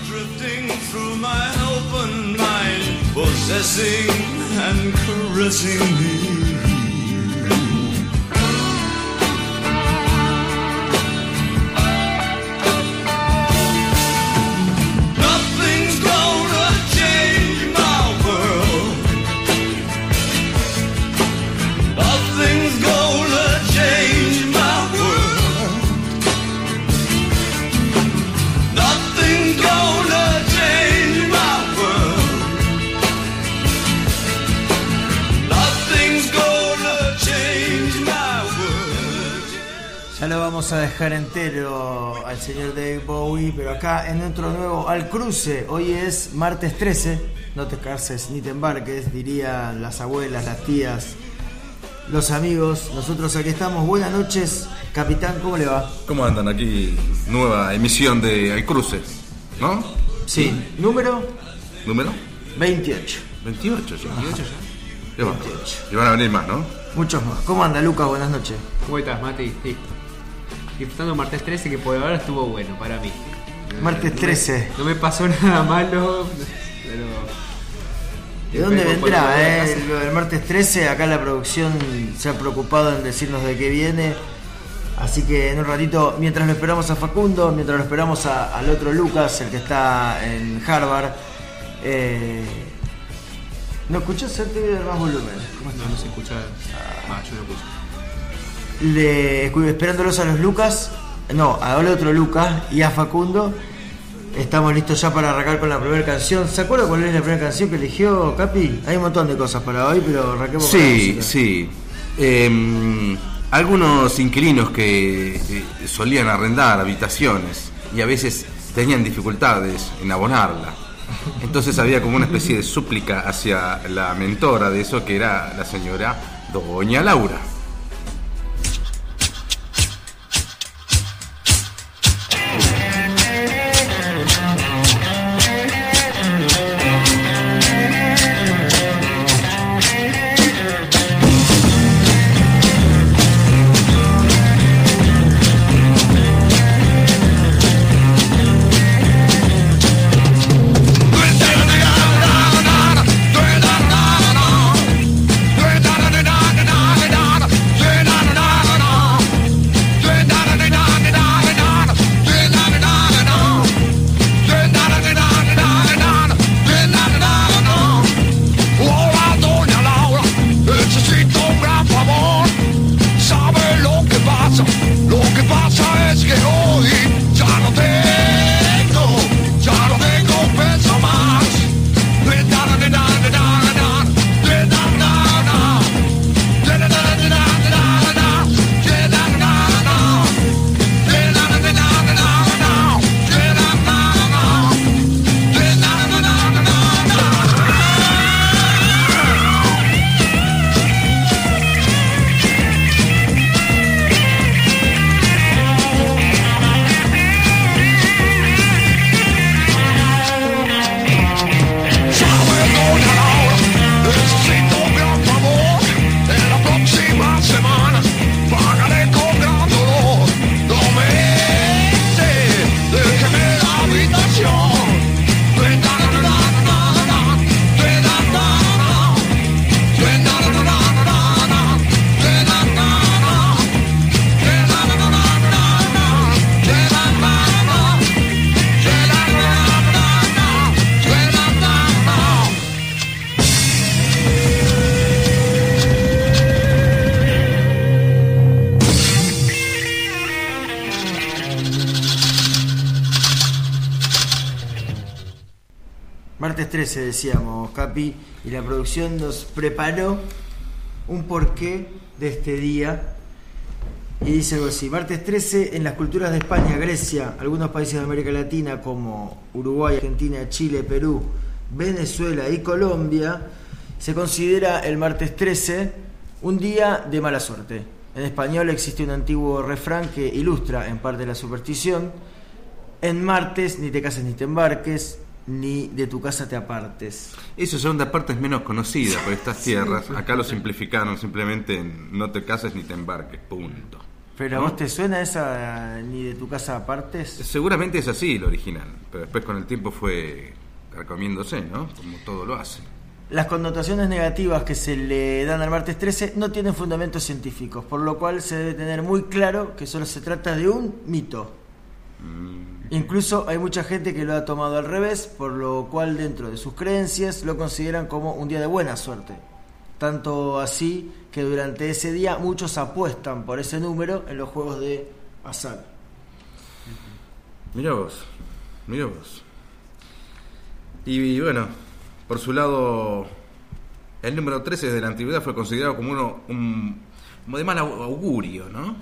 Drifting through my open mind, possessing and caressing me. Ya lo vamos a dejar entero al señor David Bowie, pero acá en otro nuevo Al Cruce. Hoy es martes 13, no te cases ni te embarques, dirían las abuelas, las tías, los amigos. Nosotros aquí estamos. Buenas noches, capitán, ¿cómo le va? ¿Cómo andan? Aquí nueva emisión de Al Cruce, ¿no? Sí, ¿Número? 28. 28 ya. 28. Y van a venir más, ¿no? Muchos más. ¿Cómo anda, Lucas? Buenas noches. ¿Cómo estás, Mati? Sí. Disfrutando martes 13, que por ahora estuvo bueno para mí. Martes 13. No me pasó nada malo, pero... ¿De dónde vendrá, el martes 13? Acá la producción se ha preocupado en decirnos de qué viene. Así que en un ratito, mientras lo esperamos a Facundo, mientras lo esperamos al otro Lucas, el que está en Harvard, ¿no escuchás? Te voy a dar más volumen. No se escucha. Yo no escucho. Esperándolos a los Lucas, al otro Lucas y a Facundo. Estamos listos ya para arrancar con la primera canción. ¿Se acuerda cuál es la primera canción que eligió, Capi? Hay un montón de cosas para hoy, pero arranquemos con la música. Sí. Algunos inquilinos que solían arrendar habitaciones y a veces tenían dificultades en abonarla. Entonces había como una especie de súplica hacia la mentora de eso, que era la señora Doña Laura. Martes 13 decíamos, Capi, y la producción nos preparó un porqué de este día. Y dice algo así: martes 13, en las culturas de España, Grecia, algunos países de América Latina como Uruguay, Argentina, Chile, Perú, Venezuela y Colombia, se considera el martes 13 un día de mala suerte. En español existe un antiguo refrán que ilustra en parte la superstición: en martes ni te cases ni te embarques, ni de tu casa te apartes. Esa segunda parte es menos conocida por estas tierras. Acá lo simplificaron simplemente en no te cases ni te embarques, punto. ¿Pero a ¿no? vos te suena esa ni de tu casa partes? Seguramente es así el original, pero después con el tiempo fue carcomiéndose, ¿no? Como todo lo hace. Las connotaciones negativas que se le dan al martes 13 no tienen fundamentos científicos, por lo cual se debe tener muy claro que solo se trata de un mito. Incluso hay mucha gente que lo ha tomado al revés, por lo cual dentro de sus creencias lo consideran como un día de buena suerte. Tanto así que durante ese día muchos apuestan por ese número en los juegos de azar. Mirá vos. Y bueno, por su lado, el número 13 de la antigüedad fue considerado como como de mal augurio, ¿no?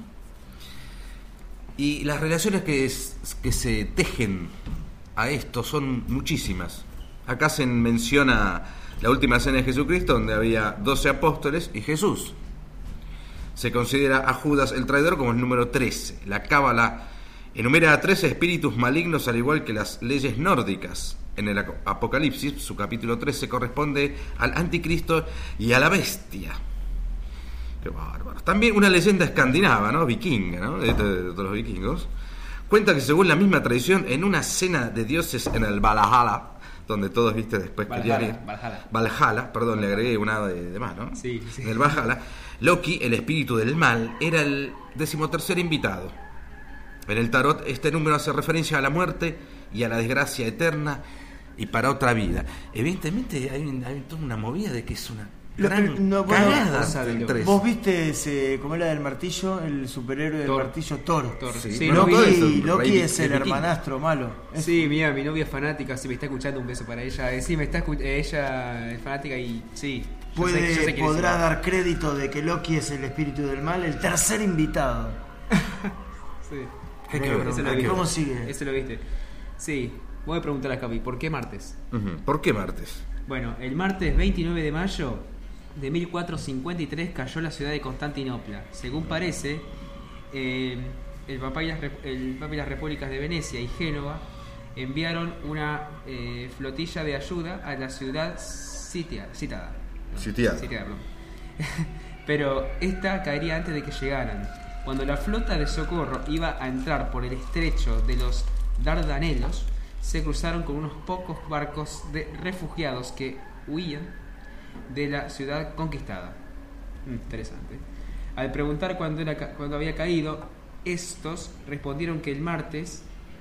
Y las relaciones que se tejen a esto son muchísimas. Acá se menciona la última cena de Jesucristo, donde había 12 apóstoles y Jesús. Se considera a Judas el traidor como el número 13. La Cábala enumera a 13 espíritus malignos, al igual que las leyes nórdicas. En el Apocalipsis, su capítulo 13 corresponde al anticristo y a la bestia. Qué bárbaro. También una leyenda escandinava, ¿no? Vikinga, ¿no? De todos los vikingos. Cuenta que según la misma tradición, en una cena de dioses en el Valhalla, donde todos, viste, después querían ir. Valhalla, perdón, le agregué una de más, ¿no? Sí. En el Valhalla, Loki, el espíritu del mal, era el 13º invitado. En el tarot, este número hace referencia a la muerte y a la desgracia eterna y para otra vida. Evidentemente hay toda una movida de que es una gran cagada el 13. ¿Vos viste cómo era del martillo, el superhéroe del martillo? Thor. Sí. Loki es el hermanastro malo. Sí, mira, mi novia es fanática, si me está escuchando, un beso para ella. Sí, ella es fanática y sí. Podrá dar crédito de que Loki es el espíritu del mal, el tercer invitado. Sí. ¿Cómo sigue? Eso lo viste. Sí, voy a preguntar a Capi, ¿por qué martes? ¿Por qué martes? Bueno, el martes 29 de mayo de 1453 cayó la ciudad de Constantinopla. Según parece, el Papa y las repúblicas de Venecia y Génova enviaron una flotilla de ayuda a la ciudad sitiada. Perdón. Pero esta caería antes de que llegaran. Cuando la flota de socorro iba a entrar por el estrecho de los Dardanelos, se cruzaron con unos pocos barcos de refugiados que huían de la ciudad conquistada. Interesante. Al preguntar cuándo había caído, estos respondieron que el martes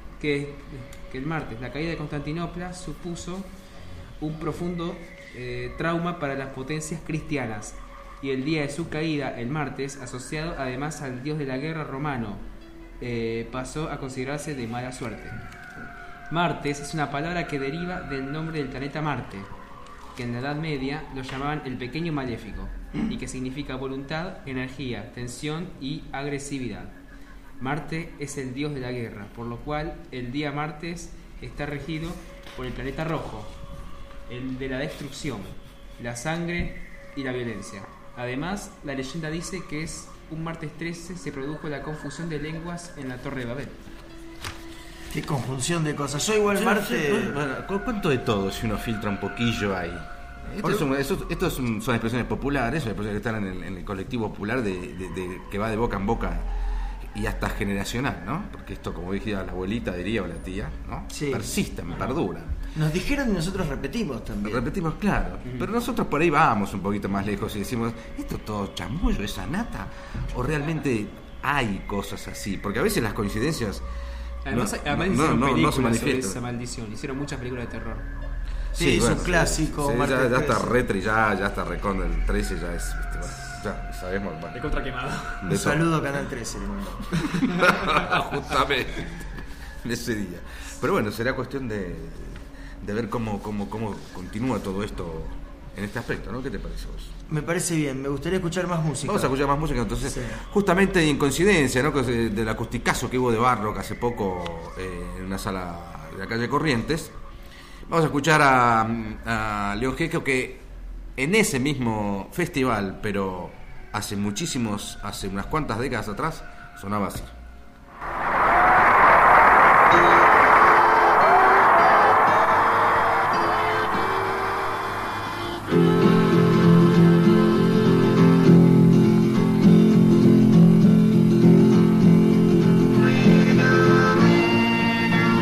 la caída de Constantinopla supuso un profundo trauma para las potencias cristianas, y el día de su caída, el martes, asociado además al dios de la guerra romano, pasó a considerarse de mala suerte. Martes es una palabra que deriva del nombre del planeta Marte, que en la Edad Media lo llamaban el pequeño maléfico, y que significa voluntad, energía, tensión y agresividad. Marte es el dios de la guerra, por lo cual el día martes está regido por el planeta rojo, el de la destrucción, la sangre y la violencia. Además, la leyenda dice que es un martes 13 se produjo la confusión de lenguas en la Torre de Babel. Qué conjunción de cosas. Yo igual martes... Bueno, ¿cuánto de todo si uno filtra un poquillo ahí? Son expresiones populares, son expresiones que están en el colectivo popular que va de boca en boca y hasta generacional, ¿no? Porque esto, como dije, la abuelita diría o la tía, ¿no? Sí. Persisten, perduran. Nos dijeron y nosotros repetimos también. Repetimos, claro. Pero nosotros por ahí vamos un poquito más lejos y decimos, ¿esto es todo chamullo, esa nata? ¿O realmente hay cosas así? Porque a veces las coincidencias además hicieron películas sobre esa maldición. Hicieron muchas películas de terror. Sí, es un clásico. Sí, ya está retrillada, ya está recontra el 13, ya es, ¿viste? Bueno, ya sabemos. Bueno, de contra quemado. Un saludo a Canal 13, le mando. Justamente de ese día. Pero bueno, será cuestión de ver cómo continúa todo esto en este aspecto, ¿no? ¿Qué te parece vos? Me parece bien, me gustaría escuchar más música. Vamos a escuchar más música, entonces, sí. Justamente en coincidencia, ¿no? Del acusticazo que hubo de Barrock hace poco en una sala de la calle Corrientes, vamos a escuchar a León Gieco, que en ese mismo festival, pero hace unas cuantas décadas atrás, sonaba así.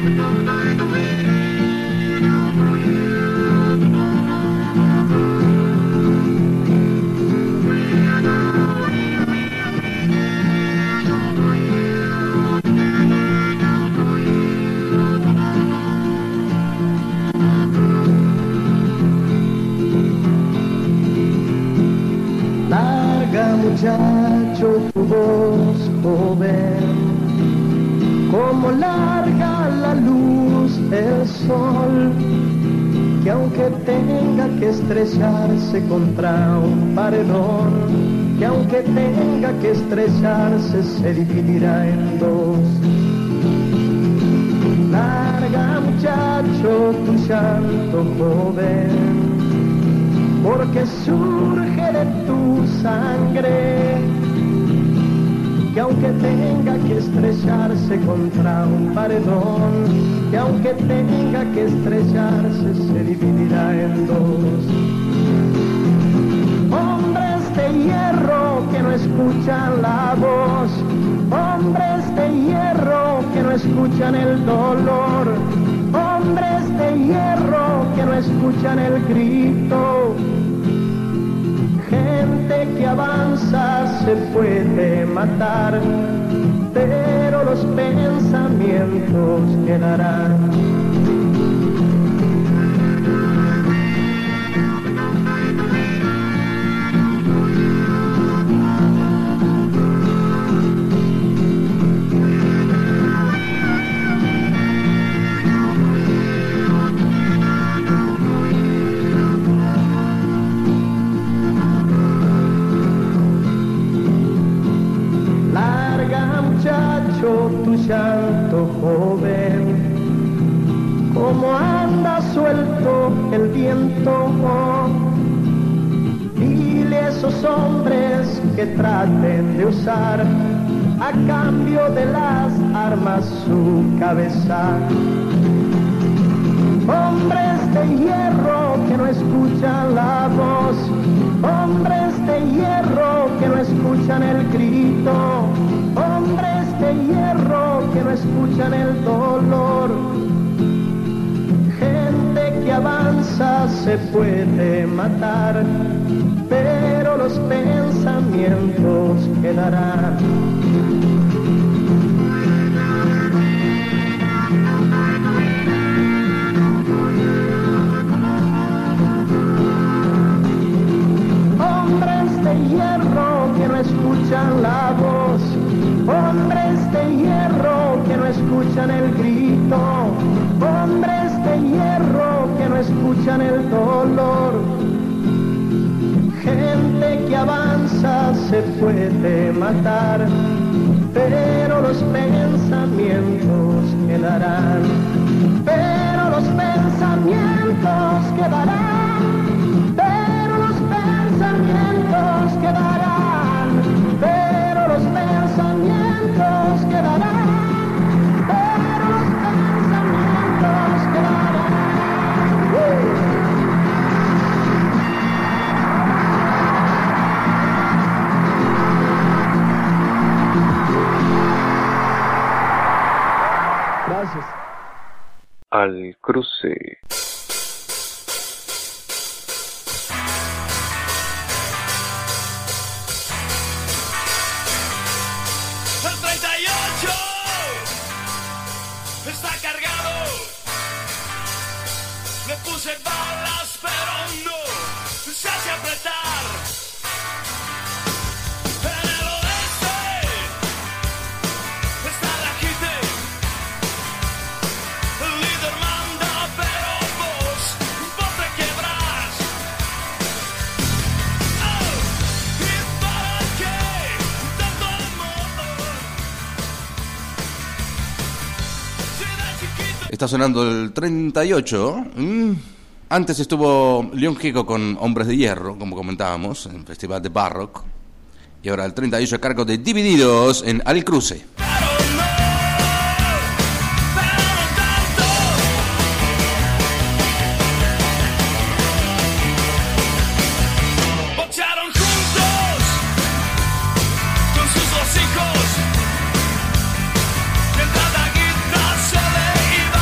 Muchacho, tu voz joven, como larga la luz del sol, que aunque tenga que estrellarse contra un paredón, que aunque tenga que estrellarse se dividirá en dos. Larga, muchacho, tu llanto joven, porque surge de tu sangre, que aunque tenga que estrellarse contra un paredón, que aunque tenga que estrellarse se dividirá en dos. Hombres de hierro que no escuchan la voz, hombres de hierro que no escuchan el dolor, hombres de hierro que no escuchan el grito. Gente que avanza se puede matar, pero los pensamientos quedarán. Tu llanto joven, como anda suelto el viento, dile a esos hombres que traten de usar a cambio de las armas su cabeza. Hombres de hierro que no escuchan la voz, hombres de hierro que no escuchan el grito, hombres de hierro que no escuchan el dolor. Gente que avanza se puede matar, pero los pensamientos quedarán. Hombres de hierro que no escuchan la voz, hombres de hierro que no escuchan el grito, hombres de hierro que no escuchan el dolor. Gente que avanza se puede matar, pero los pensamientos quedarán. Pero los pensamientos quedarán. Pero los pensamientos quedarán. Pero los pensamientos quedarán. Pero los pensamientos quedarán. Gracias. Al cruce. El 38 está cargado. Le puse balas, pero no se hace apretar. En el oeste está la gente. El líder manda, pero vos te quebrás. Oh, ¿y para qué tanto amor? Si de chiquito. Está sonando el 38. Antes estuvo León Gieco con Hombres de Hierro, como comentábamos, en el Festival de Barrock. Y ahora el 38 a cargo de Divididos en Al Cruce. Boxearon juntos con sus dos hijos. Mientras la guitarra se le iba.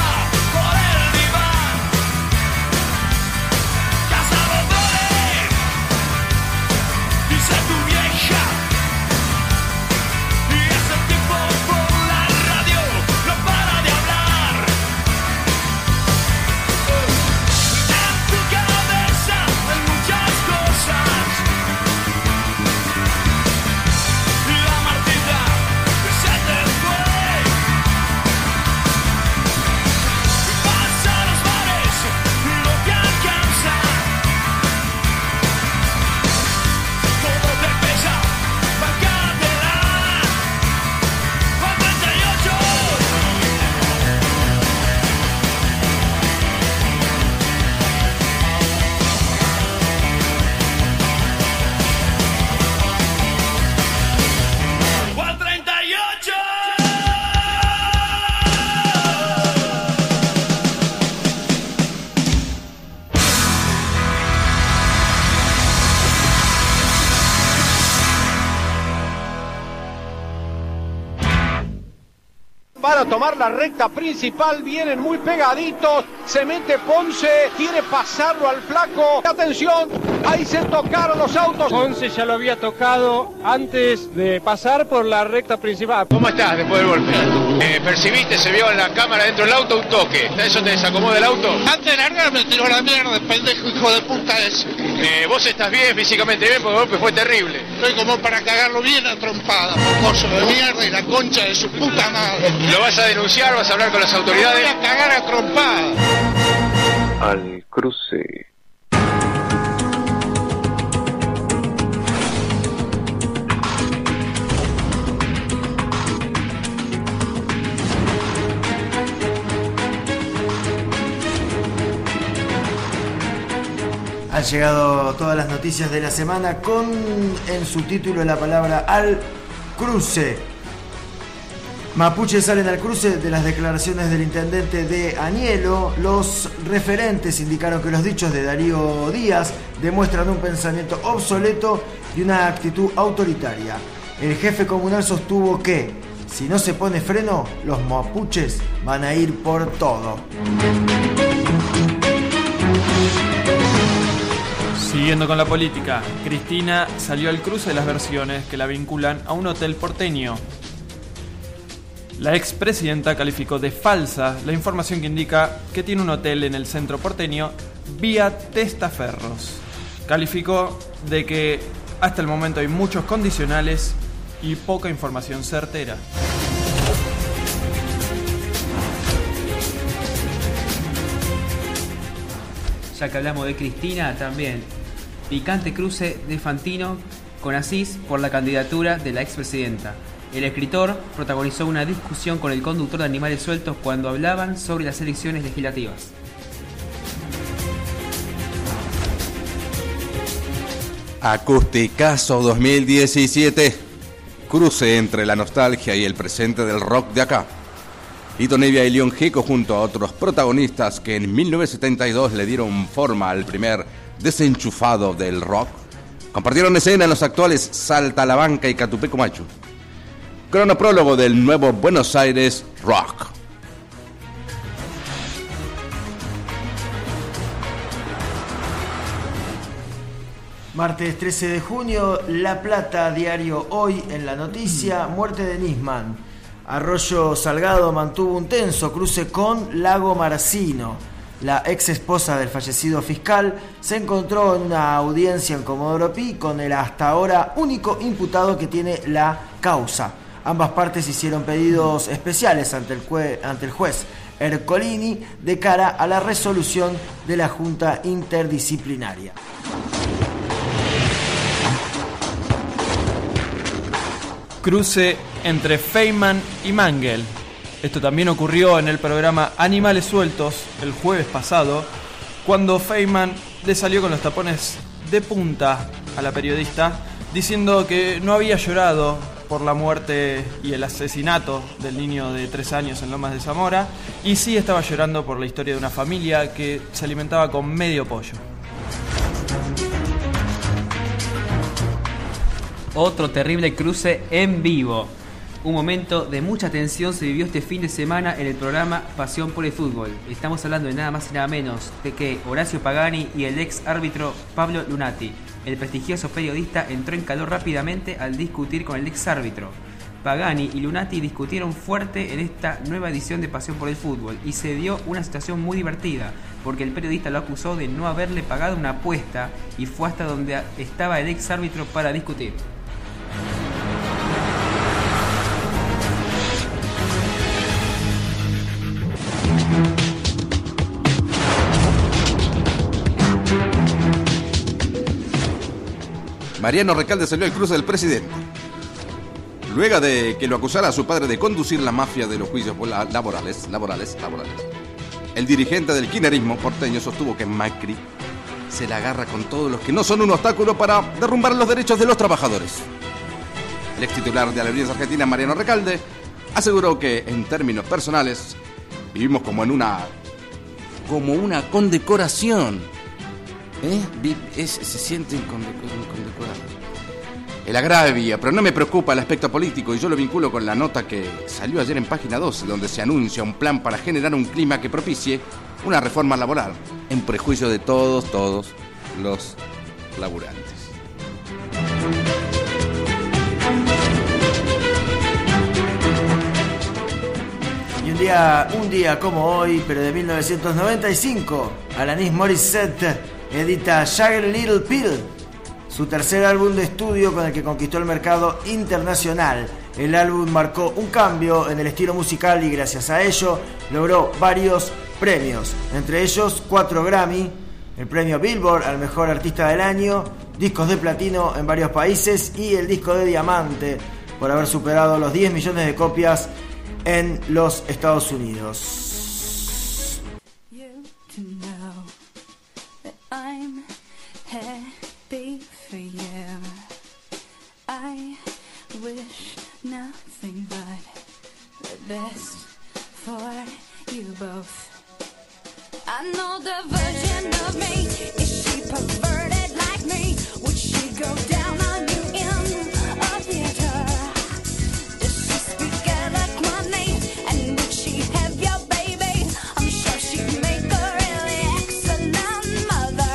tomar la recta principal, vienen muy pegaditos, se mete Ponce, quiere pasarlo al flaco, atención, ahí se tocaron los autos. Ponce ya lo había tocado antes de pasar por la recta principal. ¿Cómo estás después del golpe? ¿Percibiste, se vio en la cámara dentro del auto un toque? ¿Eso te desacomoda el auto? Antes de largar me tiró la mierda, pendejo hijo de puta ese. ¿Vos estás bien, físicamente bien? Porque el golpe fue terrible. Estoy como para cagarlo bien a trompada, mocoso de mierda y la concha de su puta madre. ¿Lo vas a denunciar? ¿Vas a hablar con las autoridades? Voy a cagar a trompada. Al cruce. Han llegado todas las noticias de la semana con en su título la palabra al cruce. Mapuches salen al cruce de las declaraciones del intendente de Añelo. Los referentes indicaron que los dichos de Darío Díaz demuestran un pensamiento obsoleto y una actitud autoritaria. El jefe comunal sostuvo que si no se pone freno, los mapuches van a ir por todo. Siguiendo con la política, Cristina salió al cruce de las versiones que la vinculan a un hotel porteño. La expresidenta calificó de falsa la información que indica que tiene un hotel en el centro porteño vía testaferros. Calificó de que hasta el momento hay muchos condicionales y poca información certera. Ya que hablamos de Cristina, también picante cruce de Fantino con Asís por la candidatura de la expresidenta. El escritor protagonizó una discusión con el conductor de Animales Sueltos cuando hablaban sobre las elecciones legislativas. Acusticazo 2017. Cruce entre la nostalgia y el presente del rock de acá. Lito Nevia y León Gieco junto a otros protagonistas que en 1972 le dieron forma al primer desenchufado del rock, compartieron escena en los actuales Salta la Banca y Catupeco Machu. Cronoprólogo del nuevo Buenos Aires Rock. Martes 13 de junio, La Plata, diario Hoy en la noticia, muerte de Nisman. Arroyo Salgado mantuvo un tenso cruce con Lago Maracino. La ex esposa del fallecido fiscal se encontró en una audiencia en Comodoro Pi con el hasta ahora único imputado que tiene la causa. Ambas partes hicieron pedidos especiales ante el juez Ercolini de cara a la resolución de la Junta Interdisciplinaria. Cruce entre Feynman y Mangel. Esto también ocurrió en el programa Animales Sueltos el jueves pasado, cuando Feynman le salió con los tapones de punta a la periodista, diciendo que no había llorado por la muerte y el asesinato del niño de 3 años en Lomas de Zamora, y sí estaba llorando por la historia de una familia que se alimentaba con medio pollo. Otro terrible cruce en vivo. Un momento de mucha tensión se vivió este fin de semana en el programa Pasión por el Fútbol. Estamos hablando de nada más y nada menos de que Horacio Pagani y el ex árbitro Pablo Lunati. El prestigioso periodista entró en calor rápidamente al discutir con el ex árbitro. Pagani y Lunati discutieron fuerte en esta nueva edición de Pasión por el Fútbol y se dio una situación muy divertida porque el periodista lo acusó de no haberle pagado una apuesta y fue hasta donde estaba el ex árbitro para discutir. Mariano Recalde salió al cruce del presidente. Luego de que lo acusara a su padre de conducir la mafia de los juicios laborales. El dirigente del kirchnerismo porteño sostuvo que Macri se la agarra con todos los que no son un obstáculo para derrumbar los derechos de los trabajadores. El ex titular de Aerolíneas Argentinas, Mariano Recalde, aseguró que en términos personales vivimos como una condecoración. Se sienten condecorados. el agravio, pero no me preocupa el aspecto político y yo lo vinculo con la nota que salió ayer en página 12, donde se anuncia un plan para generar un clima que propicie una reforma laboral en prejuicio de todos los laburantes. Y un día como hoy, pero de 1995, Alanis Morissette edita Jagged Little Pill, su tercer álbum de estudio con el que conquistó el mercado internacional. El álbum marcó un cambio en el estilo musical y gracias a ello logró varios premios, entre ellos 4 Grammy, el premio Billboard al mejor artista del año, discos de platino en varios países y el disco de diamante por haber superado los 10 millones de copias en los Estados Unidos. For you, I wish nothing but the best for you both. I know the version of me, is she perverted like me? Would she go down on you in a theater? Does she speak eloquently? And would she have your baby? I'm sure she'd make a really excellent mother.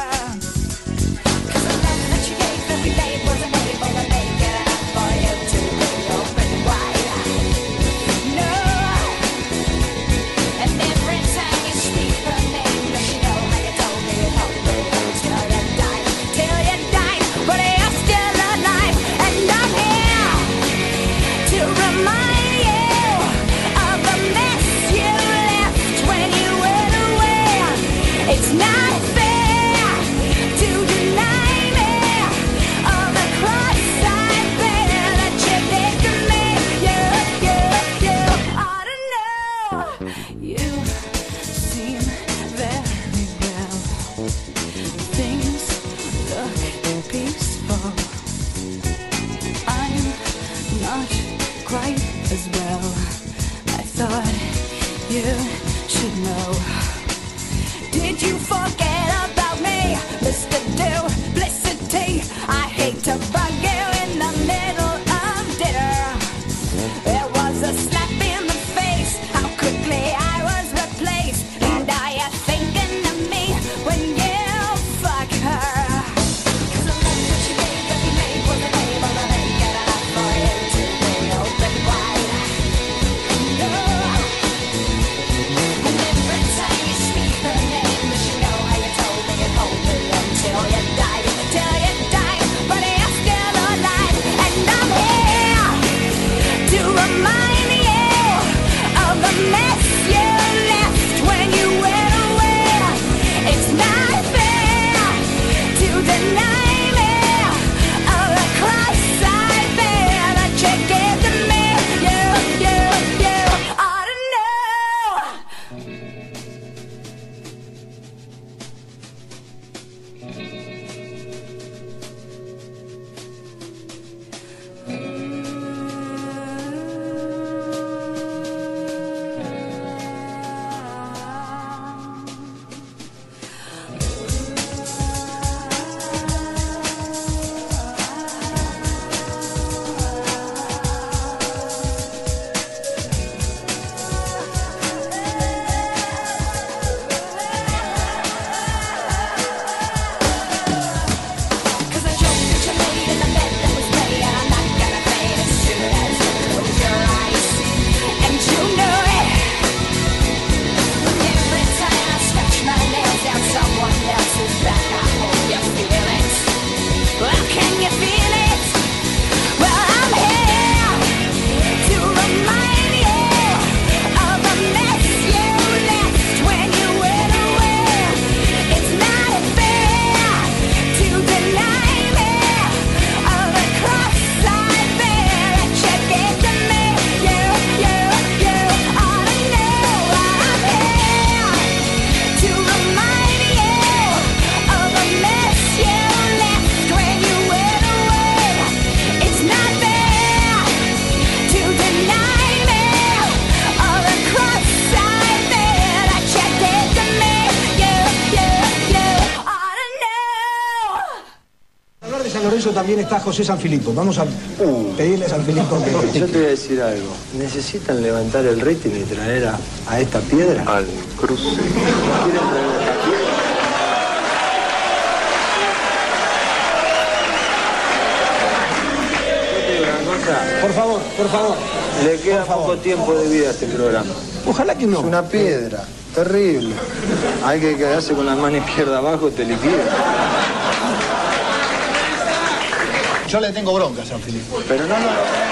It's not fair to deny me all the cross I bear that you did to me. You ought to know. You seem very well. Things look peaceful. I'm not quite as well. I thought you should know. Did you forget about me, Mr. Duplicity? I hate to bug you in the middle of dinner. There was a slap in the face, how quickly I was replaced. And are you thinking of me when you fuck her? 'Cause the love that you gave that we made was a babe on the make it enough for you to be open wide. No. And every time eso también está José Sanfilippo. Vamos a pedirle a Sanfilippo que... Yo te voy a decir algo. ¿Necesitan levantar el rating y traer a esta piedra? Al cruce. ¿Quieren traer esta piedra? Yo te digo una cosa. Por favor. Le queda poco tiempo de vida a este programa. Ojalá que no. Es una piedra. Terrible. Hay que quedarse con la mano izquierda abajo, te liquida. Yo le tengo bronca a Sanfilippo. Pero no.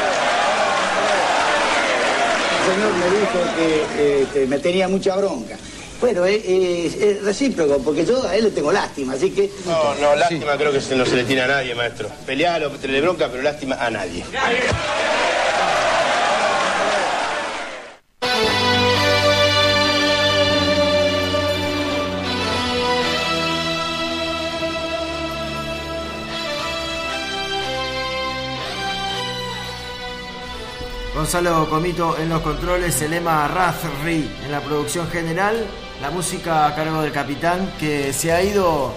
El señor me dijo que me tenía mucha bronca. Bueno, es recíproco, porque yo a él le tengo lástima, así que... No, lástima creo que no se le tiene a nadie, maestro. Pelealo, tenerle bronca, pero lástima a nadie. Gonzalo Comito en los controles, Elema Razri en la producción general, la música a cargo del capitán, que se ha ido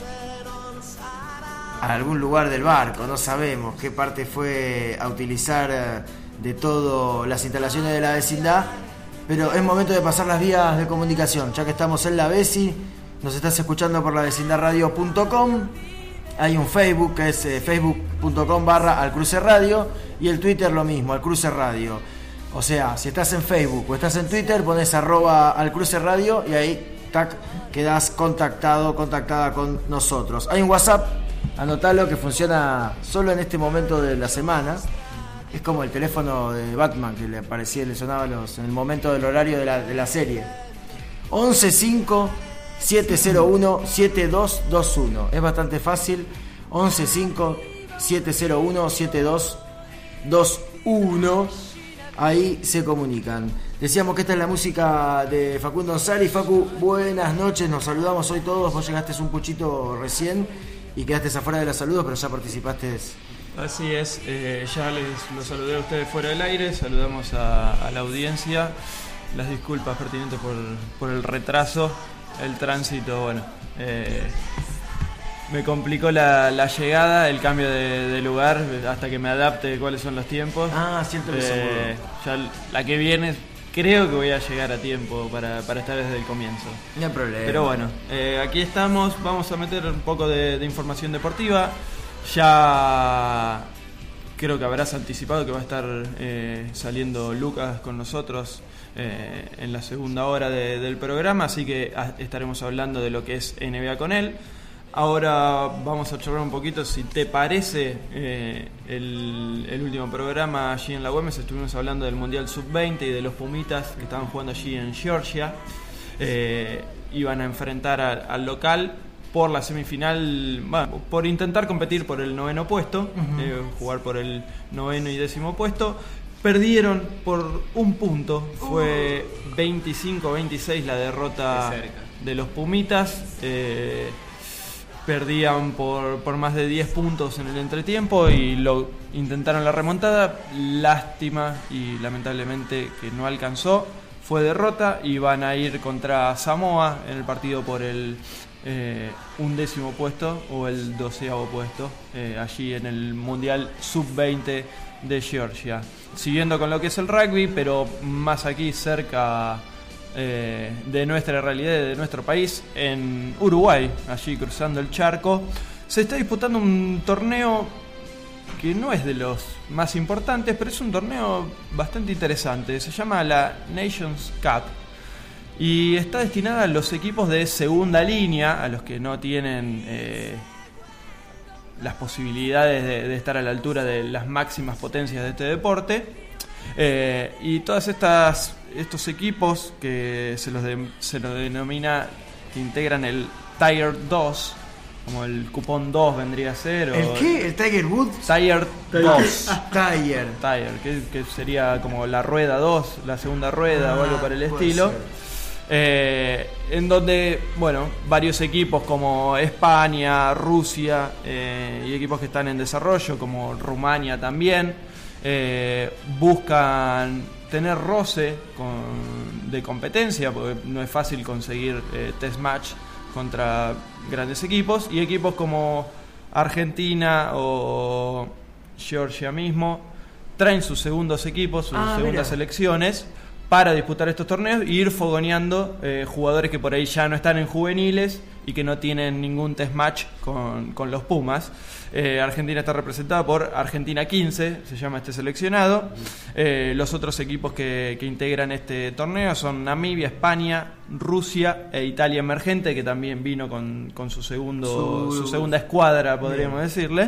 a algún lugar del barco, no sabemos qué parte fue a utilizar de todas las instalaciones de la vecindad, pero es momento de pasar las vías de comunicación, ya que estamos en la Veci, nos estás escuchando por lavecindadradio.com. Hay un Facebook que es facebook.com/alcruceradio y el Twitter lo mismo, alcruceradio. O sea, si estás en Facebook o estás en Twitter, pones @alcruceradio y ahí quedás contactada con nosotros. Hay un WhatsApp, anotalo, que funciona solo en este momento de la semana. Es como el teléfono de Batman que le aparecía y le sonaba en el momento del horario de la serie. 115 701 7221. Es bastante fácil. 115 701 7221. Ahí se comunican. Decíamos que esta es la música de Facundo Ansari. Facu, buenas noches. Nos saludamos hoy todos. Vos llegaste un puchito recién y quedaste afuera de los saludos, pero ya participaste. Así es. Ya los saludé a ustedes fuera del aire. Saludamos a la audiencia. Las disculpas pertinentes por el retraso. El tránsito, bueno, me complicó la llegada, el cambio de lugar, hasta que me adapte cuáles son los tiempos. Siento que ya la que viene creo que voy a llegar a tiempo para estar desde el comienzo. No hay problema. Pero bueno, aquí estamos, vamos a meter un poco de información deportiva. Ya creo que habrás anticipado que va a estar saliendo Lucas con nosotros en la segunda hora del programa, así que estaremos hablando de lo que es NBA con él. Ahora vamos a charlar un poquito, si te parece, el último programa allí en la Güemes estuvimos hablando del Mundial Sub-20 y de los Pumitas que estaban jugando allí en Georgia. Iban a enfrentar al local por la semifinal, bueno, por intentar competir por el 9º puesto, jugar por el 9º y 10º puesto. Perdieron por un punto, fue 25-26 la derrota de los Pumitas. Perdían por más de 10 puntos en el entretiempo y intentaron la remontada. Lástima y lamentablemente que no alcanzó, fue derrota y van a ir contra Samoa en el partido por el 11º puesto o el 12º puesto, allí en el Mundial Sub-20 de Georgia. Siguiendo con lo que es el rugby, pero más aquí cerca de nuestra realidad, de nuestro país, en Uruguay, allí cruzando el charco, se está disputando un torneo que no es de los más importantes, pero es un torneo bastante interesante. Se llama la Nations Cup y está destinada a los equipos de segunda línea, a los que no tienen las posibilidades de estar a la altura de las máximas potencias de este deporte. Y todas estos equipos que se los denomina, que integran el Tier 2, como el cupón 2 vendría a ser. ¿El qué? ¿El Tiger Woods? Tier 2. Tiger, que sería como la rueda 2, la segunda rueda o algo para el estilo. En donde, bueno, varios equipos como España, Rusia y equipos que están en desarrollo como Rumania también buscan tener roce de competencia, porque no es fácil conseguir test match contra grandes equipos, y equipos como Argentina o Georgia mismo traen sus segundos equipos, sus segundas selecciones para disputar estos torneos e ir fogoneando jugadores que por ahí ya no están en juveniles y que no tienen ningún test match con los Pumas. Argentina está representada por Argentina 15, se llama este seleccionado. Los otros equipos que integran este torneo son Namibia, España, Rusia e Italia emergente, que también vino con su segunda escuadra, podríamos decirle.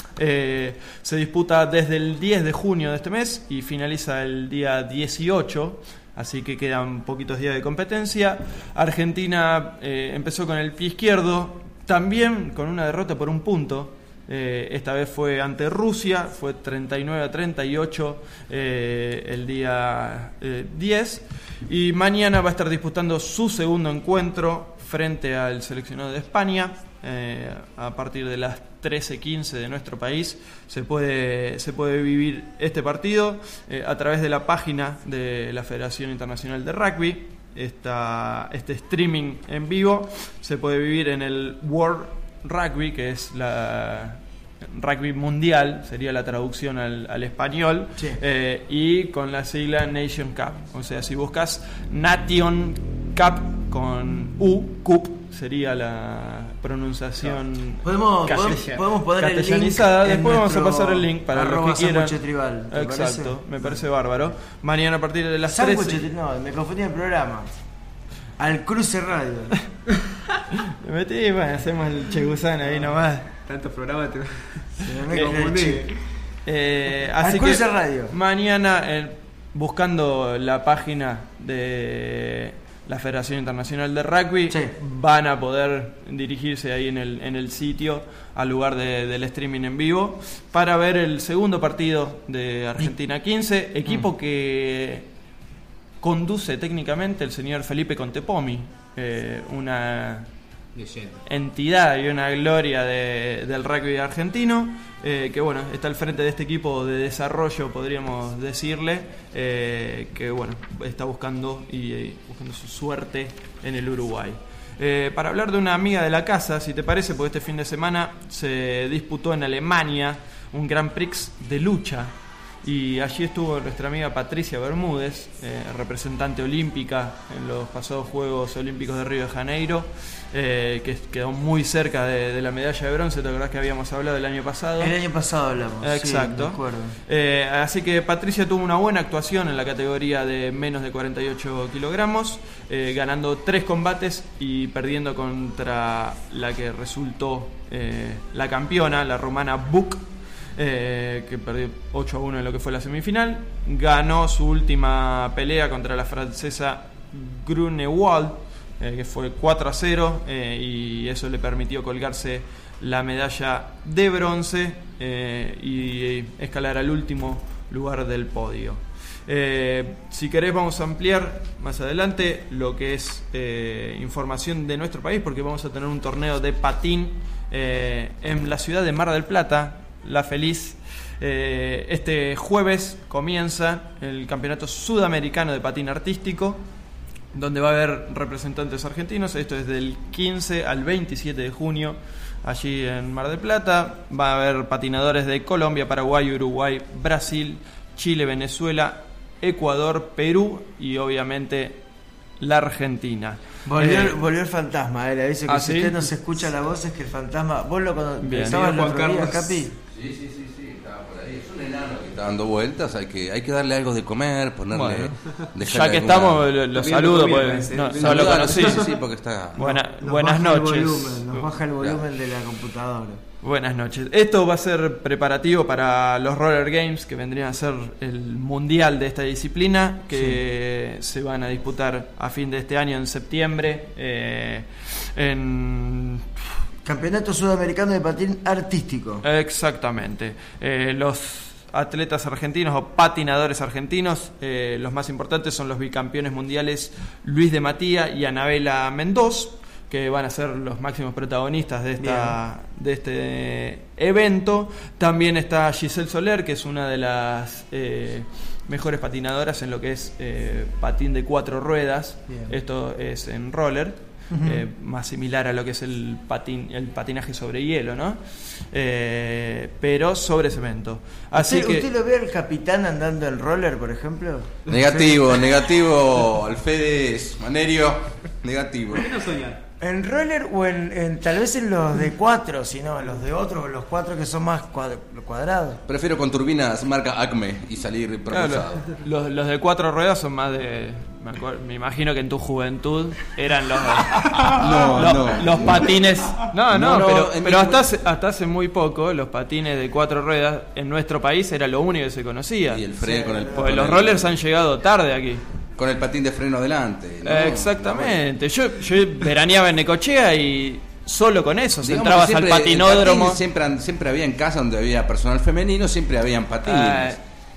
Se disputa desde el 10 de junio de este mes y finaliza el día 18, así que quedan poquitos días de competencia. Argentina empezó con el pie izquierdo, también con una derrota por un punto. Esta vez fue ante Rusia, fue 39-38 el día 10, y mañana va a estar disputando su segundo encuentro frente al seleccionado de España. A partir de las 13:15 de nuestro país se puede vivir este partido a través de la página de la Federación Internacional de Rugby. Este streaming en vivo se puede vivir en el World Rugby, que es la rugby mundial, sería la traducción al español, sí. Y con la sigla Nation Cup. O sea, si buscas Nation Cup con Cup, sería la pronunciación podemos poner castellanizada. el link. Después vamos a pasar el link para los que quieran. Tribal, exacto, parece? Me parece bárbaro. Mañana a partir de las 13. No, me confundí el programa. Al Cruce Radio. Me metí, bueno, hacemos el Chegusán ahí nomás. Tantos programas me confundí. Así Al Cruce que Radio. Mañana, buscando la página de la Federación Internacional de Rugby, sí, van a poder dirigirse ahí en el sitio al lugar del streaming en vivo para ver el segundo partido de Argentina 15, equipo que conduce técnicamente el señor Felipe Contepomi, una entidad y una gloria del rugby argentino, que bueno, está al frente de este equipo de desarrollo, podríamos decirle, que bueno, está buscando su suerte en el Uruguay. Para hablar de una amiga de la casa, si te parece, porque este fin de semana se disputó en Alemania un Grand Prix de lucha, y allí estuvo nuestra amiga Patricia Bermúdez, representante olímpica en los pasados Juegos Olímpicos de Río de Janeiro, que quedó muy cerca de la medalla de bronce. ¿Te acordás que habíamos hablado el año pasado? El año pasado hablamos. Exacto. Sí, me acuerdo. Así que Patricia tuvo una buena actuación en la categoría de menos de 48 kilogramos, ganando 3 combates y perdiendo contra la que resultó la campeona, la rumana Buch, que perdió 8-1 en lo que fue la semifinal. Ganó su última pelea contra la francesa Grunewald, que fue 4-0, y eso le permitió colgarse la medalla de bronce y escalar al último lugar del podio. Si querés vamos a ampliar más adelante lo que es información de nuestro país, porque vamos a tener un torneo de patín en la ciudad de Mar del Plata, La Feliz. Este jueves comienza el Campeonato Sudamericano de Patín Artístico, donde va a haber representantes argentinos. Esto es del 15 al 27 de junio allí en Mar del Plata. Va a haber patinadores de Colombia, Paraguay, Uruguay, Brasil, Chile, Venezuela, Ecuador, Perú y obviamente la Argentina. Volvió el fantasma, le aviso que si usted no se escucha la voz es que el fantasma... ¿Vos lo estabas el otro día, Capi? Sí, estaba por ahí. Es un enano que está dando vueltas, hay que darle algo de comer, ponerle... Ya que estamos, lo saludo, pues, no lo conocí. Sí, porque está... Buenas noches. Nos baja el volumen de la computadora. Buenas noches. Esto va a ser preparativo para los Roller Games, que vendrían a ser el mundial de esta disciplina, que se van a disputar a fin de este año, en septiembre, en... Campeonato Sudamericano de Patín Artístico. Exactamente. Los atletas argentinos o patinadores argentinos, los más importantes son los bicampeones mundiales Luis de Matía y Anabela Mendoz, que van a ser los máximos protagonistas de este evento. También está Giselle Soler, que es una de las mejores patinadoras en lo que es patín de 4 ruedas. Bien. Esto es en roller. más similar a lo que es el patinaje sobre hielo, ¿no? Pero sobre cemento. Así que ¿Usted lo ve al capitán andando en roller, por ejemplo? Negativo, Alfedes, Manerio, negativo. ¿Por qué no soñar? ¿En roller o en tal vez en los de 4, sino los de otros, los 4 que son más cuadrados? Prefiero con turbinas marca Acme y salir propulsado. Claro, los de 4 ruedas son más de... Me imagino que en tu juventud eran los patines. Pero hasta hace muy poco los patines de 4 ruedas en nuestro país era lo único que se conocía. Y el freno con el... Porque los rollers han llegado tarde aquí. Con el patín de freno adelante, ¿no? Exactamente. Yo veraneaba en Necochea y solo con eso, si entrabas al patinódromo. Siempre había en casa donde había personal femenino, siempre habían patines.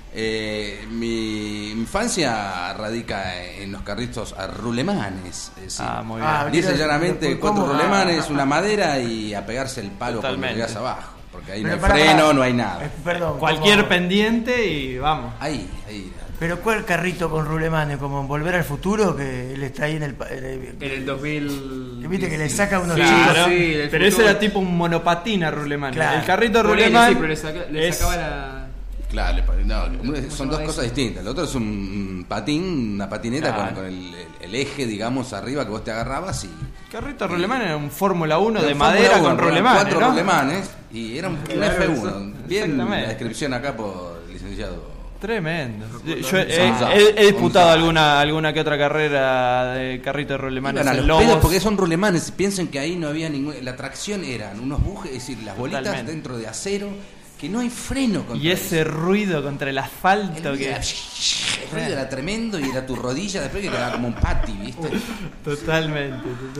Mi infancia radica en los carritos a rulemanes. Muy bien. Lisa y llanamente 4 rulemanes, una madera y a pegarse el palo cuando llegas abajo. Porque ahí no hay freno, no hay nada. Perdón, cualquier pendiente y vamos. Ahí. Pero ¿cuál carrito con rulemanes? ¿Como en Volver al Futuro? Que él está ahí en el 2000... Que viste que le saca unos chicos. Sí, pero ese era tipo un monopatín a rulemán. Claro. El carrito de rulemán... Sí, pero le sacaba la... Claro, son dos cosas distintas. El otro es un patín, una patineta con el eje, digamos, arriba que vos te agarrabas y... Carrito de rulemán era un Fórmula 1 de madera con rulemanes, 4 ¿no? rulemanes y era un F1. Bien la descripción acá por el licenciado. Tremendo. Yo he disputado alguna que otra carrera de carrito de rulemanes en Lobos. Porque son rulemanes, piensen que ahí no había ninguna... La tracción eran unos bujes, es decir, las bolitas dentro de acero, que no hay freno contra ese eso. ruido contra el asfalto El ruido era tremendo y era tu rodilla después que quedaba como un patty, ¿viste? Totalmente.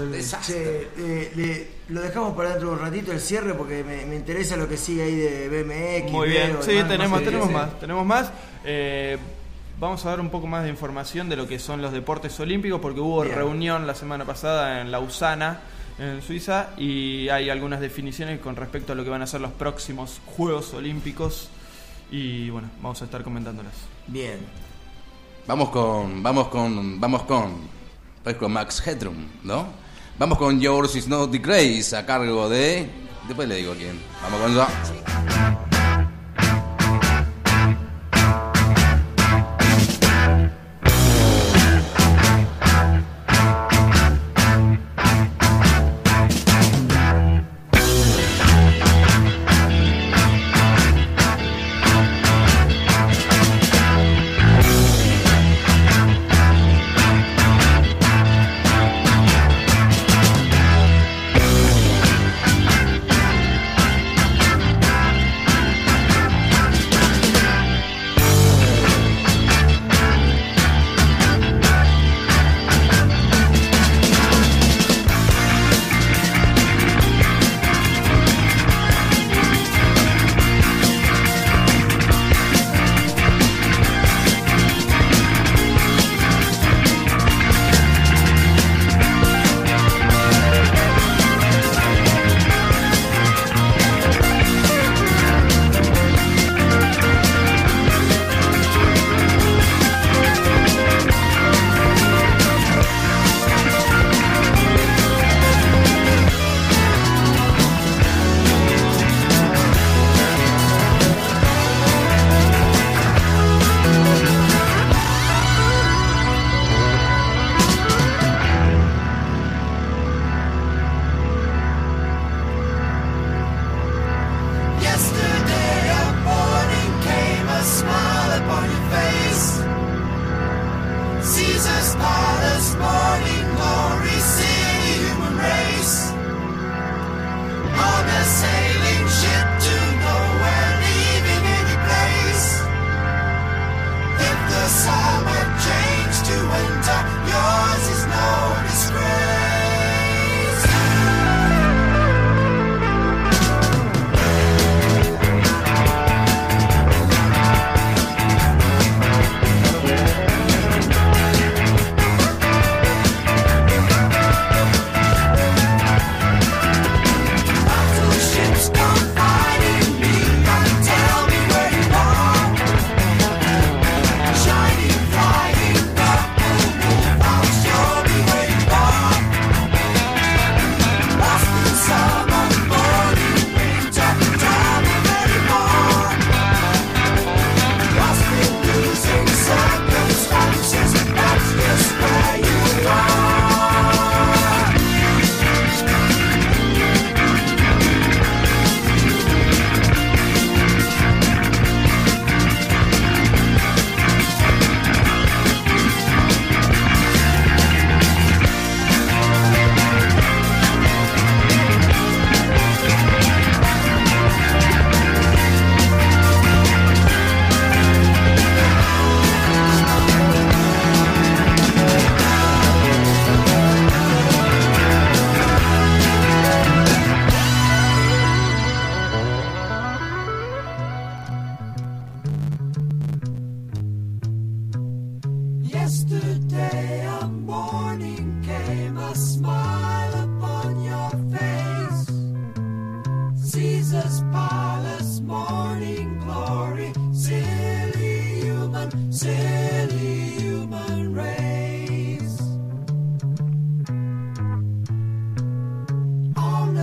Lo dejamos para dentro de un ratito el cierre porque me interesa lo que sigue ahí de BMX. Muy bien, sí, tenemos más. Vamos a dar un poco más de información de lo que son los deportes olímpicos porque hubo reunión la semana pasada en Lausana, en Suiza, y hay algunas definiciones con respecto a lo que van a ser los próximos Juegos Olímpicos y bueno, vamos a estar comentándolas. Bien. Vamos con Max Headroom, ¿no? Vamos con Yours Is Not the Grace a cargo de... Después le digo quién. Vamos con eso.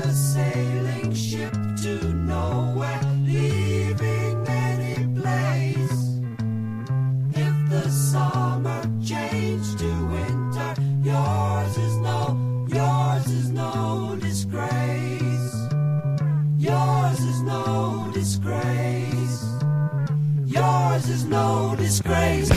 a sailing ship to nowhere, leaving any place. If the summer changed to winter, yours is no disgrace. Yours is no disgrace. Yours is no disgrace.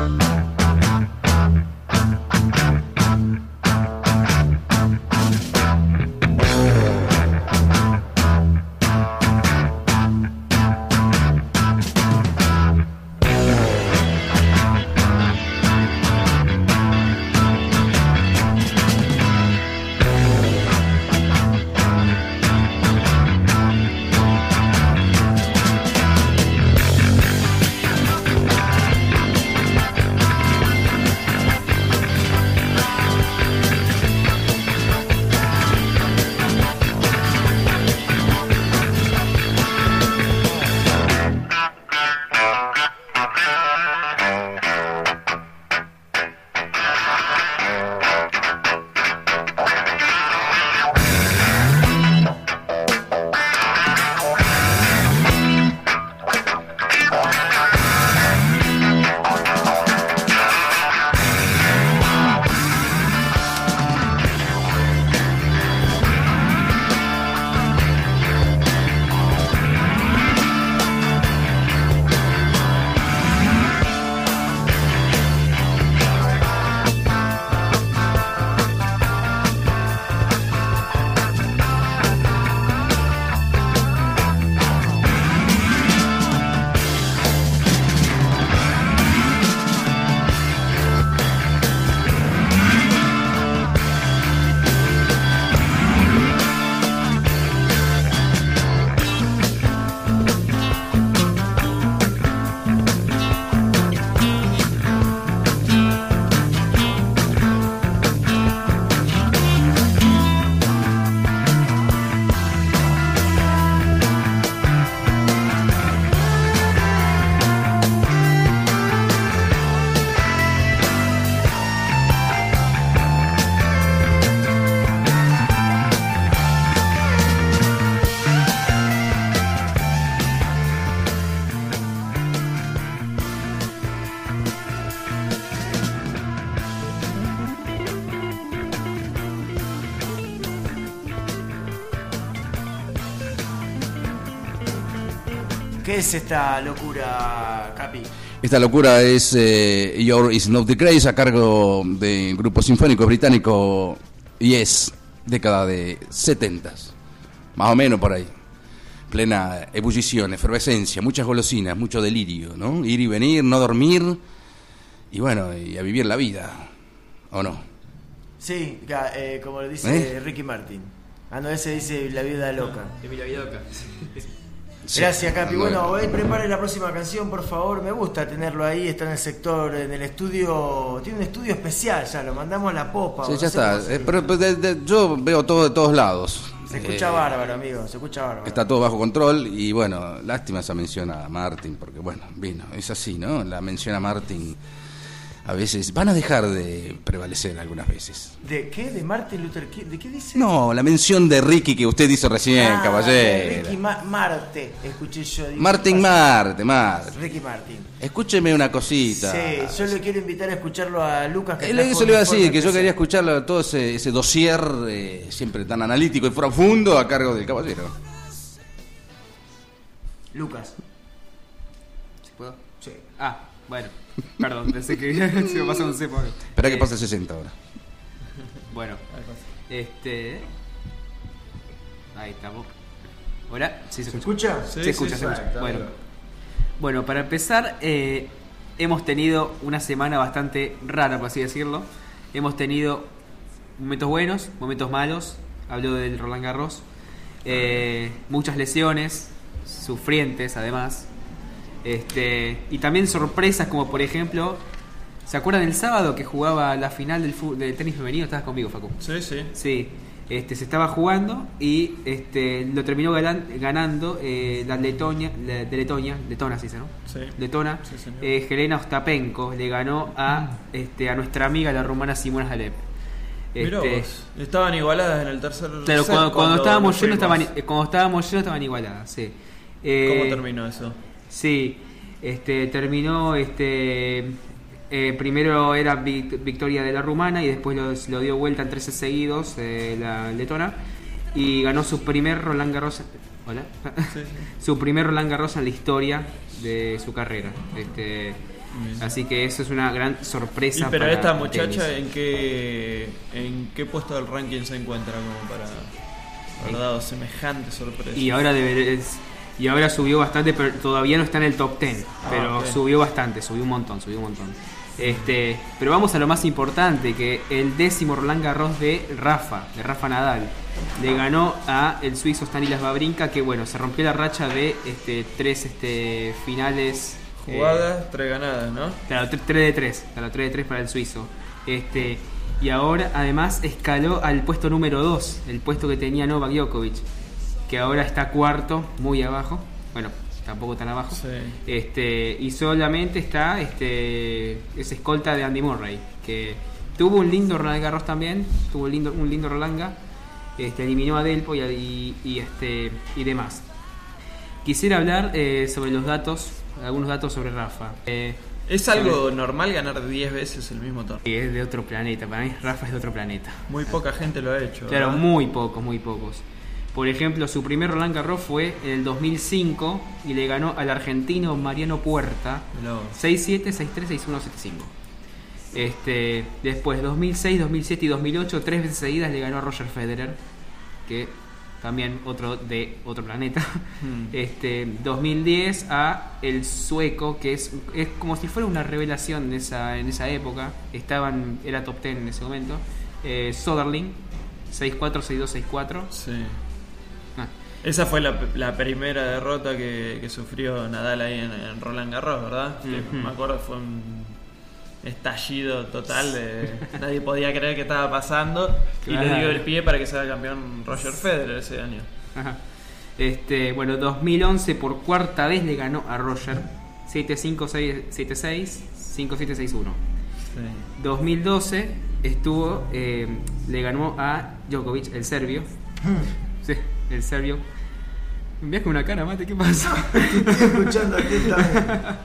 ¿Qué es esta locura, Capi? Esta locura es Yours is no disgrace, a cargo del grupo sinfónico británico Yes, década de 70s, más o menos por ahí. Plena ebullición, efervescencia, muchas golosinas, mucho delirio, ¿no? Ir y venir, no dormir, y bueno, y a vivir la vida, ¿o no? Sí, como lo dice Ricky Martin. Ah, no, ese dice La Vida Loca. La Vida Loca. Gracias, Capi. Bueno, hoy prepare la próxima canción, por favor. Me gusta tenerlo ahí, está en el sector, en el estudio. Tiene un estudio especial, ya lo mandamos a la popa. Sí, ya está. Pero yo veo todo de todos lados. Se escucha bárbaro, amigo, se escucha bárbaro. Está todo bajo control y bueno, lástima esa mención a Martin, porque bueno, vino, es así, ¿no? La mención a Martin a veces van a dejar de prevalecer algunas veces. ¿De qué? ¿De Martin Luther King? ¿De qué dice? No, la mención de Ricky que usted hizo recién, caballero. Ricky Marte, escuché yo. Martin Marte. Ricky Martin. Escúcheme una cosita. Sí, yo le quiero invitar a escucharlo a Lucas. Que eso le iba a decir, que yo quería escucharlo, todo ese dossier siempre tan analítico y profundo a cargo del caballero. Lucas. ¿Se puedo? Sí. Ah, bueno. Perdón, pensé que se me pasó un cepo. Espera que pase 60 ahora. Bueno, ahí estamos. ¿Hola? ¿Sí se escucha? Sí, se escucha. Bueno, para empezar, hemos tenido una semana bastante rara, por así decirlo. Hemos tenido momentos buenos, momentos malos. Hablo del Roland Garros. Muchas lesiones, sufrientes además. Y también sorpresas como por ejemplo, ¿se acuerdan el sábado que jugaba la final del tenis femenino? Estabas conmigo, Facu. Sí. Sí, se estaba jugando y lo terminó ganando la Letona, se dice, ¿no? Sí. Letona, sí, Jelena Ostapenko le ganó a nuestra amiga la rumana Simona Halep. Mirá vos, estaban igualadas en el tercer Claro, set cuando estábamos yendo fuimos. estaban igualadas, sí. ¿Cómo terminó eso? Sí, terminó, primero era victoria de la rumana y después lo dio vuelta en 13 seguidos la letona y ganó su primer Roland Garros. Hola. Sí. Su primer Roland Garros en la historia de su carrera. Así que eso es una gran sorpresa. Pero para esta el muchacha, tenis. ¿en qué puesto del ranking se encuentra como para haber dado semejante sorpresa? Y ahora subió bastante, pero todavía no está en el top 10. Pero okay. subió bastante, subió un montón. Pero vamos a lo más importante, que el 10º Roland Garros de Rafa Nadal. Le ganó a el suizo Stanislas Wawrinka, que bueno, se rompió la racha de 3 finales jugadas, 3 ganadas, ¿no? Claro, 3 de 3. Claro, 3 de 3 para el suizo. Y ahora además escaló al puesto número 2, el puesto que tenía Novak Djokovic, que ahora está cuarto, muy abajo. Bueno, tampoco tan abajo. Sí. Y solamente está es escolta de Andy Murray, que tuvo un lindo Roland Garros también, tuvo un lindo Rolanga, eliminó a Delpo y demás. Quisiera hablar sobre los datos, algunos datos sobre Rafa. ¿Es algo normal ganar 10 veces el mismo torneo? Sí, es de otro planeta, para mí Rafa es de otro planeta. Muy poca gente lo ha hecho. Claro, ¿verdad? muy pocos. Por ejemplo, su primer Roland Garros fue en el 2005 y le ganó al argentino Mariano Puerta 6-7, 6-3, 6-1, 7-5. Después 2006, 2007 y 2008 3 veces seguidas le ganó a Roger Federer, que también otro de otro planeta. 2010 a el sueco, que es como si fuera una revelación en esa época, era top 10 en ese momento, Soderling 6-4, 6-2, 6-4. Sí. Esa fue la primera derrota que sufrió Nadal ahí en Roland Garros, ¿verdad? Que me acuerdo, fue un estallido total, nadie podía creer que estaba pasando. Claro. Y le dio el pie para que sea campeón Roger Federer ese año. Ajá. Bueno, 2011 por cuarta vez le ganó a Roger 7-5, 7-6, 5-7, 6-1. Sí. 2012 le ganó a Djokovic, el serbio. Sí, el serbio. Me envías con una cara, mate, ¿qué pasa? Estoy escuchando atentamente.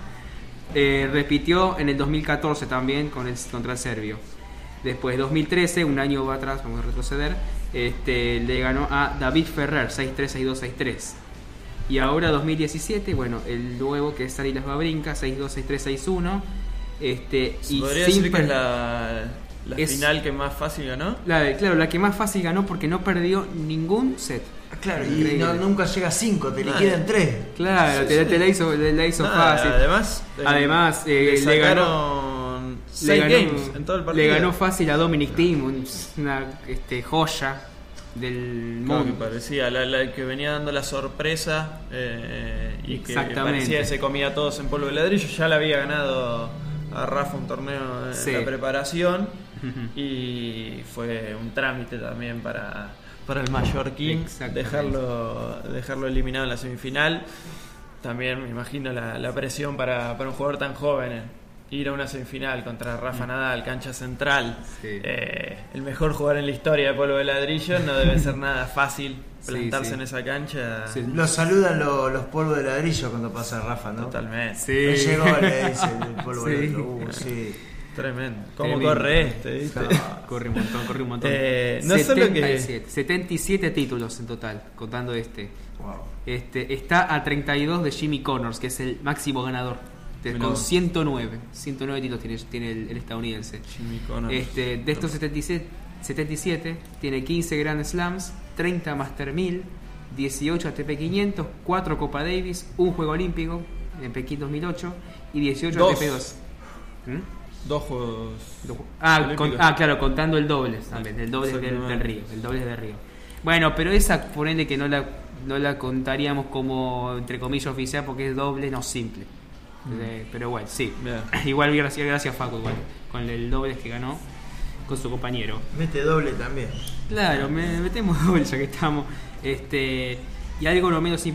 Repitió en el 2014 también contra el serbio. Después 2013, un año atrás, vamos a retroceder, le ganó a David Ferrer 6-3, 6-2, 6-3. Y ahora 2017, bueno, el nuevo que es Stanislas Wawrinka 6-2, 6-3, 6-1. ¿Se podría decir que es la final que más fácil ganó? Claro, la que más fácil ganó porque no perdió ningún set. Claro, y nunca llega a 5, te liquidan 3. Claro, te la hizo fácil. Además le ganó 6 games en todo el partido. Le ganó fácil a Dominic Thiem, una joya del mundo. Que parecía la que venía dando la sorpresa y que parecía que se comía a todos en polvo de ladrillo. Ya le había ganado a Rafa un torneo en la preparación y fue un trámite también para el mallorquín dejarlo eliminado en la semifinal. También me imagino la presión para un jugador tan joven, ir a una semifinal contra Rafa Nadal, cancha central, el mejor jugador en la historia de polvo de ladrillo. No debe ser nada fácil plantarse en esa cancha. Lo saludan los polvos de ladrillo cuando pasa Rafa, ¿no? Totalmente. Me llegó, le dice el polvo de ladrillo. Tremendo. ¿Cómo corre ¿viste? Corre un montón. No 77 títulos en total, contando Wow. Está a 32 de Jimmy Connors, que es el máximo ganador. Con 109 títulos tiene el estadounidense. Jimmy Connors. De estos 77 tiene 15 Grand Slams, 30 Master 1000, 18 ATP 500, 4 Copa Davis, un Juego Olímpico en Pekín 2008 y 18 ATP 2. 2 juegos. Claro, contando el dobles también, el dobles del Río, el dobles de Río. Bueno, pero esa ponele que no la contaríamos como entre comillas oficial porque es doble, no simple. Pero bueno, sí. Igual gracias Facu, igual con el dobles que ganó con su compañero. Mete doble también. Claro, metemos doble ya que estamos. Y algo no menos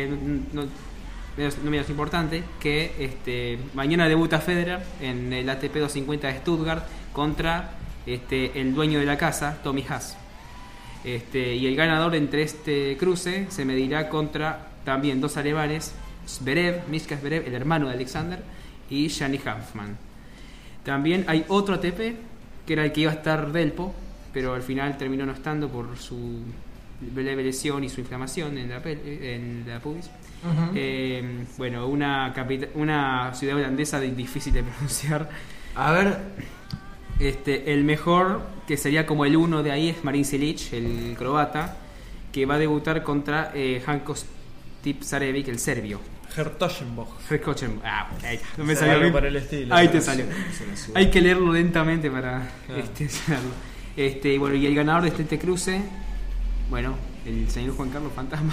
importante, que mañana debuta Federer en el ATP 250 de Stuttgart contra el dueño de la casa, Tommy Haas. Y el ganador entre este cruce se medirá contra también 2 alemanes, Mishka Zverev, el hermano de Alexander, y Gianni Hanfmann. También hay otro ATP, que era el que iba a estar Delpo, pero al final terminó no estando por su leve lesión y su inflamación en la pubis. Bueno, una ciudad holandesa difícil de pronunciar. A ver. El mejor, que sería como el uno de ahí, es Marin Cilic, el croata, que va a debutar contra Janko Tipsarevic, el serbio. Hertogenbosch. No me salió bien. Para el estilo. Ahí te salió. Hay que leerlo lentamente para hacerlo. Bueno, y el ganador de este cruce, bueno, el señor Juan Carlos Fantasma.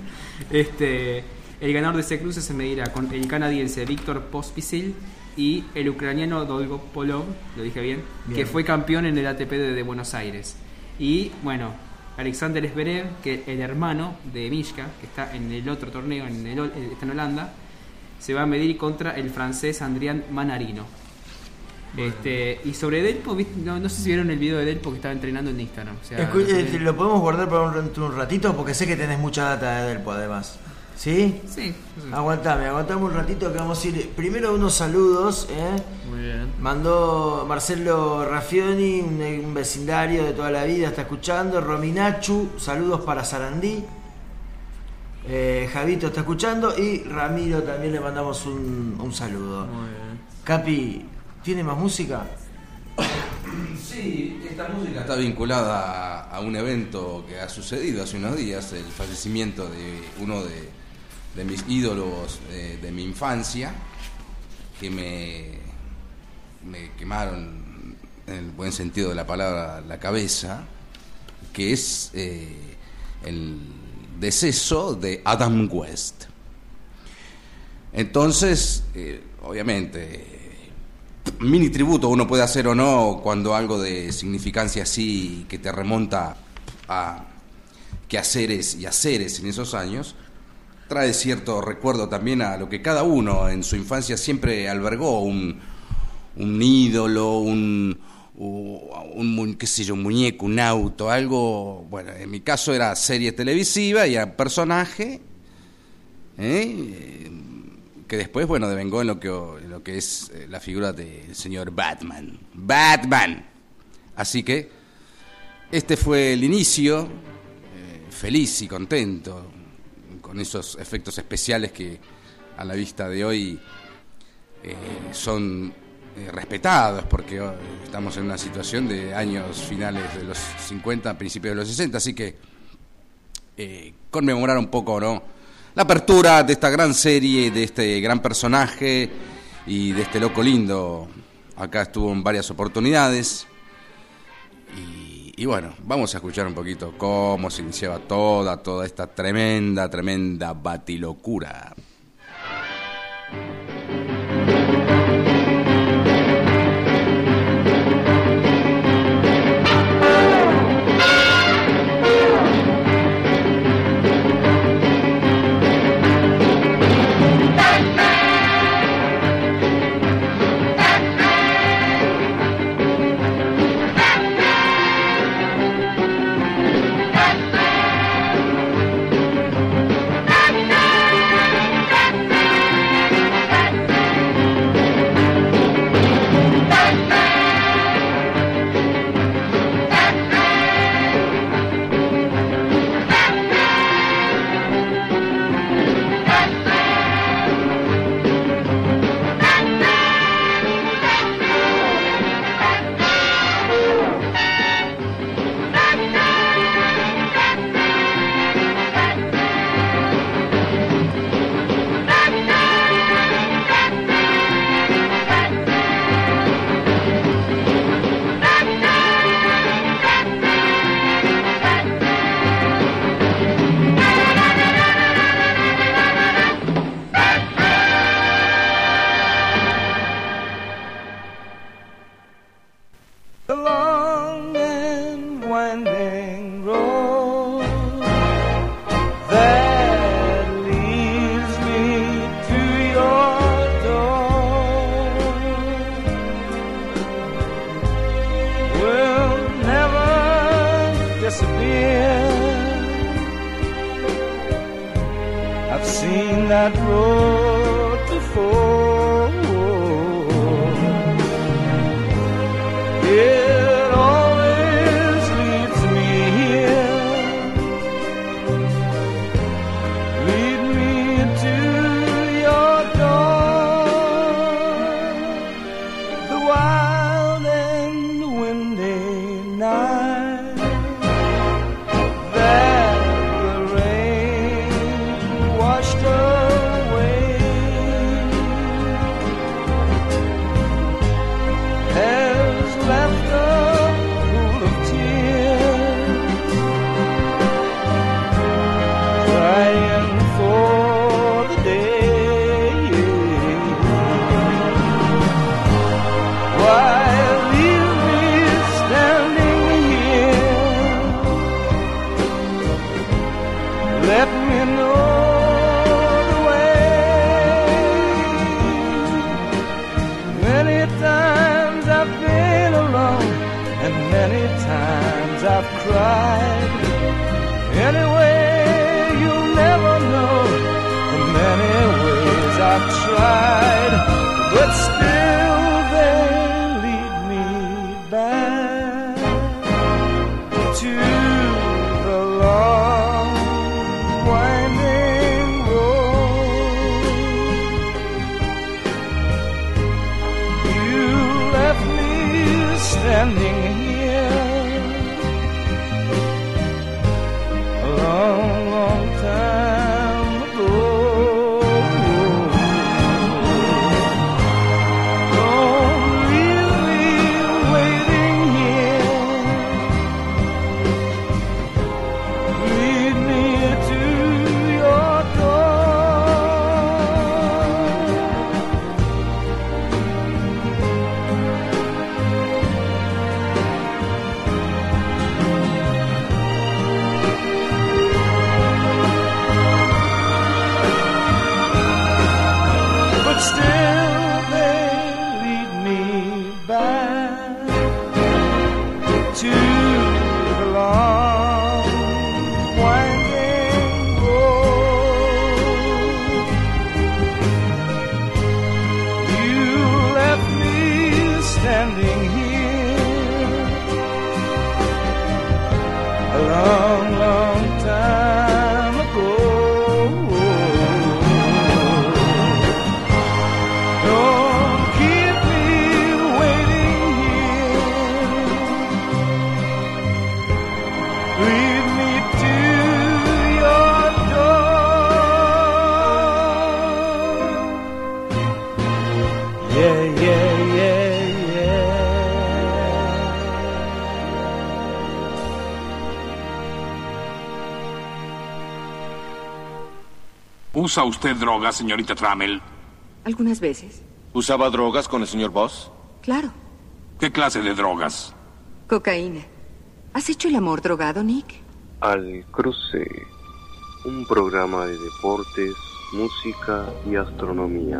El ganador de ese cruce se medirá con el canadiense Viktor Pospisil y el ucraniano Dolgopolov, lo dije bien, que fue campeón en el ATP de Buenos Aires. Y bueno, Alexander Zverev, que el hermano de Mishka, que está en el otro torneo, está en Holanda, se va a medir contra el francés Adrián Manarino. Y sobre Delpo, no sé si vieron el video de Delpo que estaba entrenando en Instagram. O sea, ¿lo podemos guardar para un ratito? Porque sé que tenés mucha data de Delpo, además. ¿Sí? Sí. Aguantame un ratito que vamos a ir. Primero unos saludos. Muy bien. Mandó Marcelo Raffioni, un vecindario de toda la vida, está escuchando. Rominachu, saludos para Sarandí. Javito está escuchando. Y Ramiro también le mandamos un saludo. Muy bien. Capi, ¿tiene más música? Sí, esta música está vinculada a un evento que ha sucedido hace unos días, el fallecimiento de uno de mis ídolos de mi infancia, que me quemaron, en el buen sentido de la palabra, la cabeza, que es el deceso de Adam West. Entonces, obviamente, mini tributo uno puede hacer o no cuando algo de significancia así, que te remonta a quehaceres y haceres en esos años, trae cierto recuerdo también a lo que cada uno en su infancia siempre albergó, un ídolo, qué sé yo, un muñeco, un auto, algo. Bueno, en mi caso era serie televisiva y era personaje, que después, bueno, devengó en lo que es la figura del señor Batman. Así que este fue el inicio, feliz y contento, con esos efectos especiales que a la vista de hoy son respetados, porque estamos en una situación de años finales de los 50, principios de los 60, así que conmemorar un poco, ¿no?, la apertura de esta gran serie, de este gran personaje y de este loco lindo. Acá estuvo en varias oportunidades. Y bueno, vamos a escuchar un poquito cómo se iniciaba toda esta tremenda batilocura. been. I've seen that road before. It always leads me here. Lead me to your door. The wild and windy night that the rain washed away has left a pool of tears, crying for the day. Why leave me standing here? Let me know the way. Many times I've been alone, and many times I've cried. Anyway, you'll never know the many ways I've tried, but still they lead me back to the long winding road. You left me standing here a long, long time ago. Don't leave me waiting here. Lead me to your but still they lead me back to the long winding road. You left me standing here a long, long time ago. Don't keep me waiting here. Lead me to your door. Yeah, yeah, yeah, yeah. ¿Usa usted drogas, señorita Trammell? Algunas veces. ¿Usaba drogas con el señor Voss? Claro. ¿Qué clase de drogas? Cocaína. ¿Has hecho el amor drogado, Nick? Al Cruce, un programa de deportes, música y astronomía.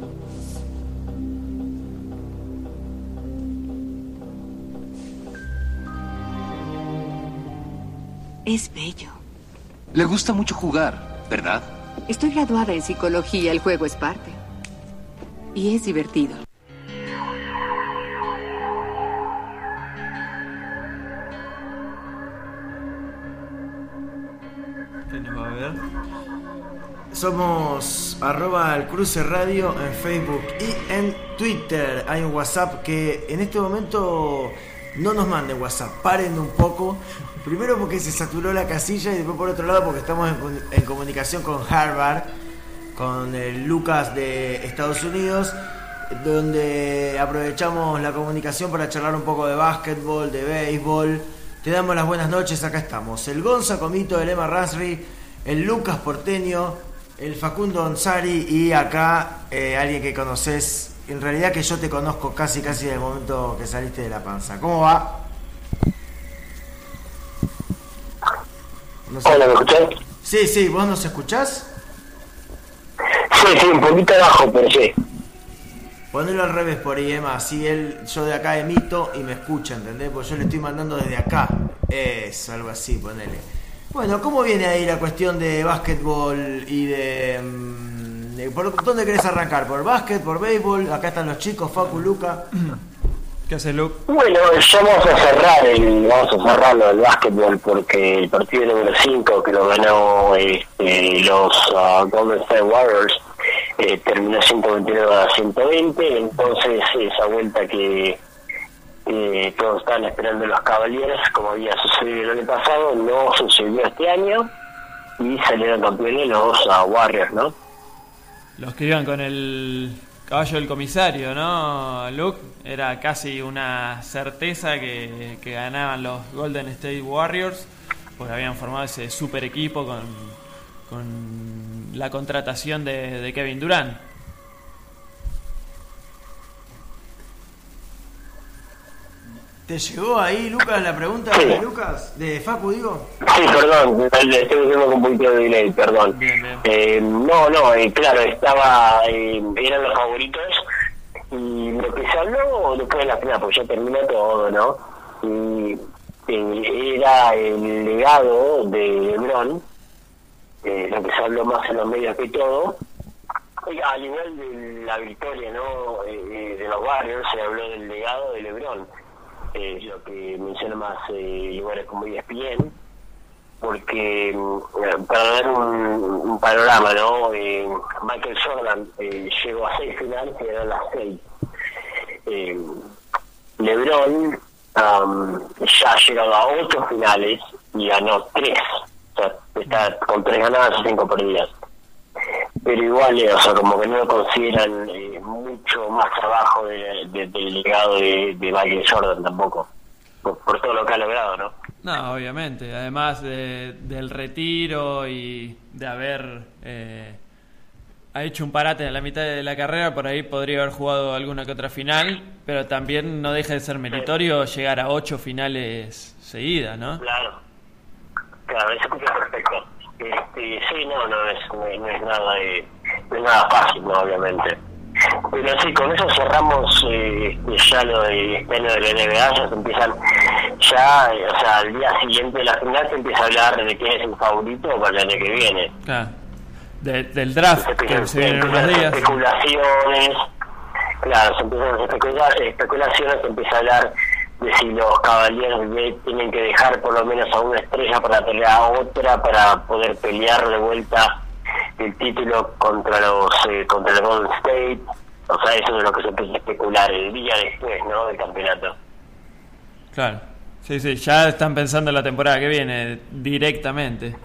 Es bello. Le gusta mucho jugar, ¿verdad? Estoy graduada en psicología, el juego es parte. Y es divertido. Tenemos a ver. Somos @alcruceradio en Facebook y en Twitter. Hay un WhatsApp que en este momento no nos manden WhatsApp, paren un poco. Primero porque se saturó la casilla y después por otro lado porque estamos en comunicación con Harvard, con el Lucas de Estados Unidos, donde aprovechamos la comunicación para charlar un poco de básquetbol, de béisbol. Te damos las buenas noches, acá estamos. El Gonza Comito, el Emma Rasri, el Lucas Porteño, el Facundo Ansari y acá alguien que conoces, en realidad que yo te conozco casi desde el momento que saliste de la panza. ¿Cómo va? No sé. Hola, ¿me escuchás? Sí, ¿vos nos escuchás? Sí, un poquito abajo, pero sí. Ponelo al revés por ahí, Emma, así yo de acá emito y me escucha, ¿entendés? Porque yo le estoy mandando desde acá. Eso, algo así, ponele. Bueno, ¿cómo viene ahí la cuestión de básquetbol y ¿por dónde querés arrancar? ¿Por básquet, por béisbol? Acá están los chicos, Facu, Luca. ¿Qué hace Luke? Bueno, ya vamos a cerrar lo del básquetbol porque el partido número 5 que lo ganó los Golden State Warriors terminó 129-120, entonces esa vuelta que todos estaban esperando los Cavaliers, como había sucedido el año pasado, no sucedió este año y salieron campeones los Warriors, ¿no? Los que iban con el caballo del comisario, ¿no, Luke? Era casi una certeza que ganaban los Golden State Warriors, porque habían formado ese super equipo con la contratación de Kevin Durant. ¿Te llegó ahí, Lucas, la pregunta de Lucas? ¿De Facu, digo? Sí, perdón, estoy diciendo con un poquito de delay, perdón. Bien. Claro, eran los favoritos y lo que se habló después de la final, porque ya terminó todo, ¿no? Y era el legado de LeBron, lo que se habló más en los medios que todo. Al igual de la victoria, ¿no? De los Warriors, se habló del legado de LeBron. Lo que menciona más lugares como ESPN, porque para dar un panorama, ¿no? Michael Jordan llegó a 6 finales y eran las 6. LeBron ya ha llegado a 8 finales y ganó 3, o sea, está con 3 ganadas y 5 perdidas. Pero igual, o sea, como que no lo consideran mucho más trabajo del legado de Michael Jordan tampoco, por todo lo que ha logrado, ¿no? No, obviamente, además del retiro y de haber ha hecho un parate en la mitad de la carrera, por ahí podría haber jugado alguna que otra final, pero también no deja de ser meritorio llegar a 8 finales seguidas, ¿no? Claro, eso escucha perfecto. Sí, no es nada fácil, ¿no? Obviamente. Pero sí, con eso cerramos ya lo de este año de la NBA. Ya se empiezan, o sea, al día siguiente de la final se empieza a hablar de quién es el favorito para el año que viene. Claro. Del draft que se viene en unos días. Especulaciones, claro, se empiezan a hacer especulaciones, se empieza a hablar de si los Cavaliers tienen que dejar por lo menos a una estrella para pelear a otra para poder pelear de vuelta el título contra el Golden State. O sea, eso es lo que se empieza a especular el día después, ¿no? Del campeonato. Claro, sí, ya están pensando en la temporada que viene directamente.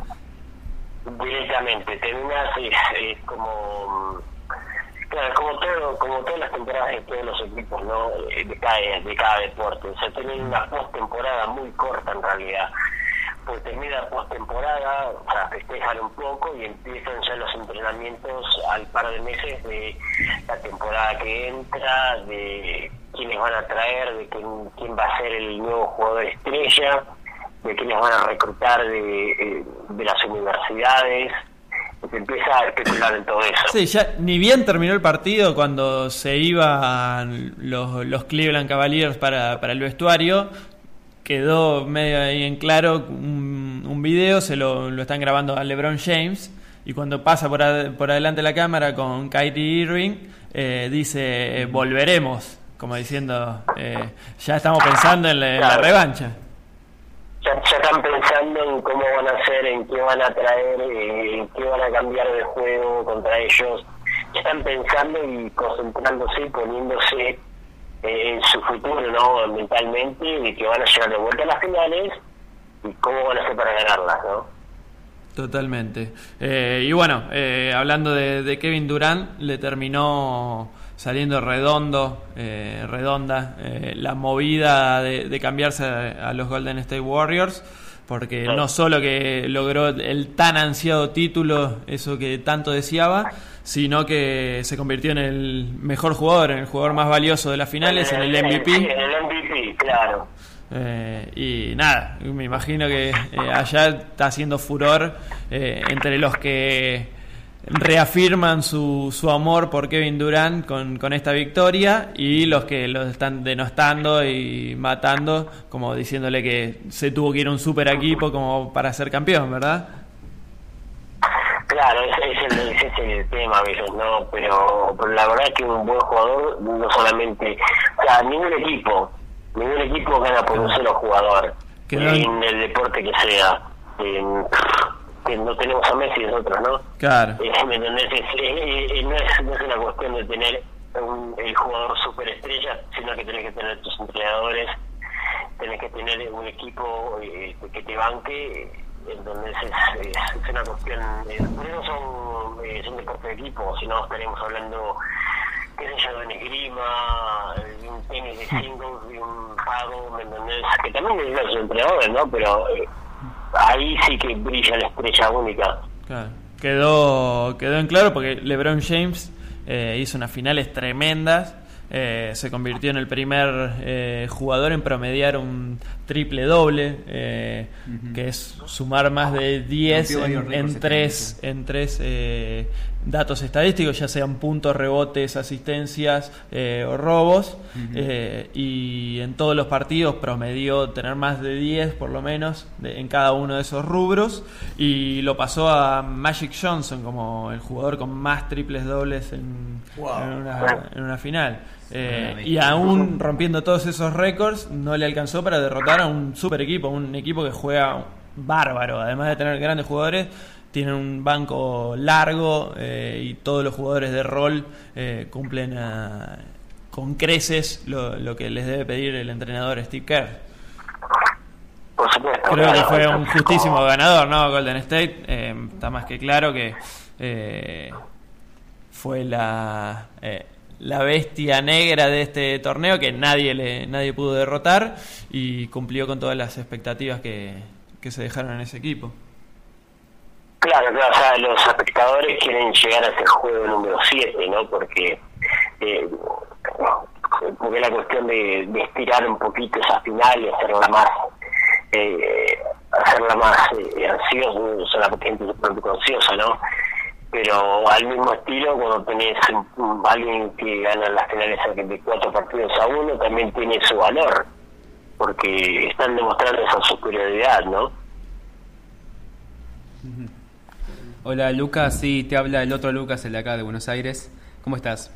Terminas es como... Claro, como todas las temporadas de todos los equipos, ¿no? De cada deporte. O sea, tienen una postemporada muy corta en realidad. Pues termina la postemporada, o sea, festejan un poco y empiezan ya los entrenamientos al par de meses de la temporada que entra, de quiénes van a traer, de quién va a ser el nuevo jugador estrella, de quiénes van a reclutar de las universidades. Se empieza a especular en todo eso. Sí, ya ni bien terminó el partido cuando se iban los Cleveland Cavaliers para el vestuario, quedó medio ahí en claro un video, se lo están grabando a LeBron James, y cuando pasa por adelante la cámara con Kyrie Irving, dice volveremos, como diciendo ya estamos pensando en la revancha. Ya están pensando en cómo van a hacer, en qué van a traer, en qué van a cambiar de juego contra ellos. Ya están pensando y concentrándose y poniéndose en su futuro, ¿no? Mentalmente, de que van a llegar de vuelta a las finales y cómo van a hacer para ganarlas, ¿no? Totalmente. Y bueno, hablando de Kevin Durant, le terminó saliendo redonda la movida de cambiarse a los Golden State Warriors, porque no solo que logró el tan ansiado título, eso que tanto deseaba, sino que se convirtió en el mejor jugador, en el jugador más valioso de las finales, en el MVP. Sí, en el MVP, claro. Y nada, me imagino que allá está haciendo furor entre los que reafirman su amor por Kevin Durant con esta victoria, y los que los están denostando y matando, como diciéndole que se tuvo que ir a un super equipo como para ser campeón, ¿verdad? Claro, ese es el tema a veces, ¿no? Pero la verdad es que un buen jugador no solamente... O sea, ningún equipo gana por un solo jugador, en el deporte que sea. Que no tenemos a Messi y nosotros, ¿no? Claro. ¿Me entendés? No es una cuestión de tener el jugador superestrella, sino que tenés que tener tus entrenadores, tenés que tener un equipo que te banque. Entonces es una cuestión, por eso son deportes de equipo, si no estaríamos hablando, qué sé yo, de un esgrima, de un tenis de singles, de un pago, ¿me entendés? Que también necesitan sus entrenadores, ¿no? Pero ahí sí que brilla la estrella única. Claro. Quedó en claro porque LeBron James hizo unas finales tremendas. Se convirtió en el primer jugador en promediar un triple doble, que es sumar más de 10 en tres datos estadísticos, ya sean puntos, rebotes, asistencias o robos, y en todos los partidos promedió tener más de 10 por lo menos en cada uno de esos rubros, y lo pasó a Magic Johnson como el jugador con más triples dobles en una final. Y aún rompiendo todos esos récords, no le alcanzó para derrotar a un super equipo, un equipo que juega bárbaro. Además de tener grandes jugadores, tienen un banco largo, y todos los jugadores de rol cumplen con creces lo que les debe pedir el entrenador Steve Kerr. Por supuesto. Creo que fue un justísimo ganador, ¿no? Golden State, está más que claro que fue la bestia negra de este torneo, que nadie pudo derrotar, y cumplió con todas las expectativas que se dejaron en ese equipo. Claro, o sea, los espectadores quieren llegar a ese juego número 7, ¿no? Porque la cuestión de estirar un poquito esa final y hacerla más ansiosa, la gente se pone ansiosa, ¿no? Pero al mismo estilo, cuando tenés alguien que gana las finales de 4 partidos a 1, también tiene su valor, porque están demostrando esa superioridad, ¿no? Hola Lucas, sí, te habla el otro Lucas, el de acá de Buenos Aires. ¿Cómo estás?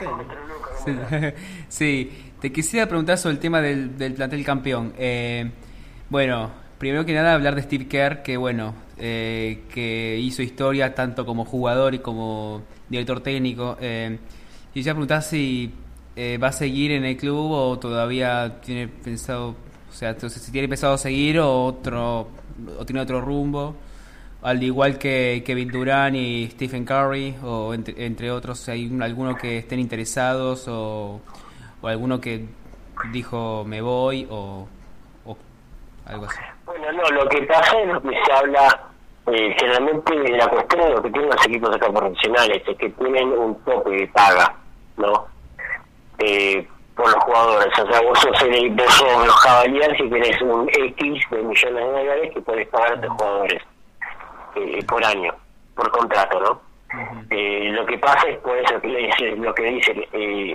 Sí, te quisiera preguntar sobre el tema del plantel campeón. Bueno, primero que nada hablar de Steve Kerr, que bueno, que hizo historia tanto como jugador y como director técnico. Quisiera preguntar si va a seguir en el club o todavía tiene pensado, o sea, si tiene pensado seguir o tiene otro rumbo, al igual que Kevin Durant y Stephen Curry, o entre otros, si hay alguno que estén interesados o alguno que dijo me voy o algo así. Bueno, no, lo que pasa es lo que se habla generalmente de la cuestión de lo que tienen los equipos acá profesionales, es que tienen un tope de paga, ¿no? Por los jugadores, o sea, vos sos los Cavaliers y tenés un X de millones de dólares que podés pagar a tus jugadores por año, por contrato, ¿no? Lo que pasa es por eso lo que dicen,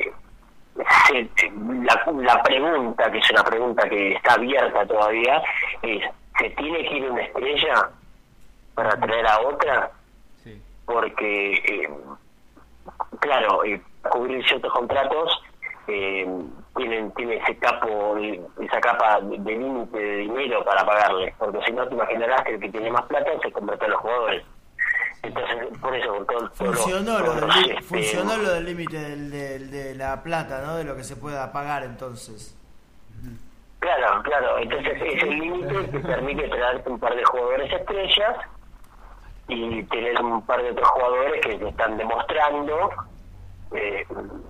la pregunta, que es una pregunta que está abierta todavía, es: ¿se tiene que ir una estrella para traer a otra? Sí. Porque claro, cubrir ciertos contratos tiene esa capa de límite de dinero para pagarle, porque si no te imaginarás que el que tiene más plata se convierte en los jugadores. Entonces, por eso funcionó lo del límite de la plata, ¿no? De lo que se pueda pagar, entonces. Claro, entonces es el límite que permite traerte un par de jugadores estrellas y tener un par de otros jugadores que te están demostrando que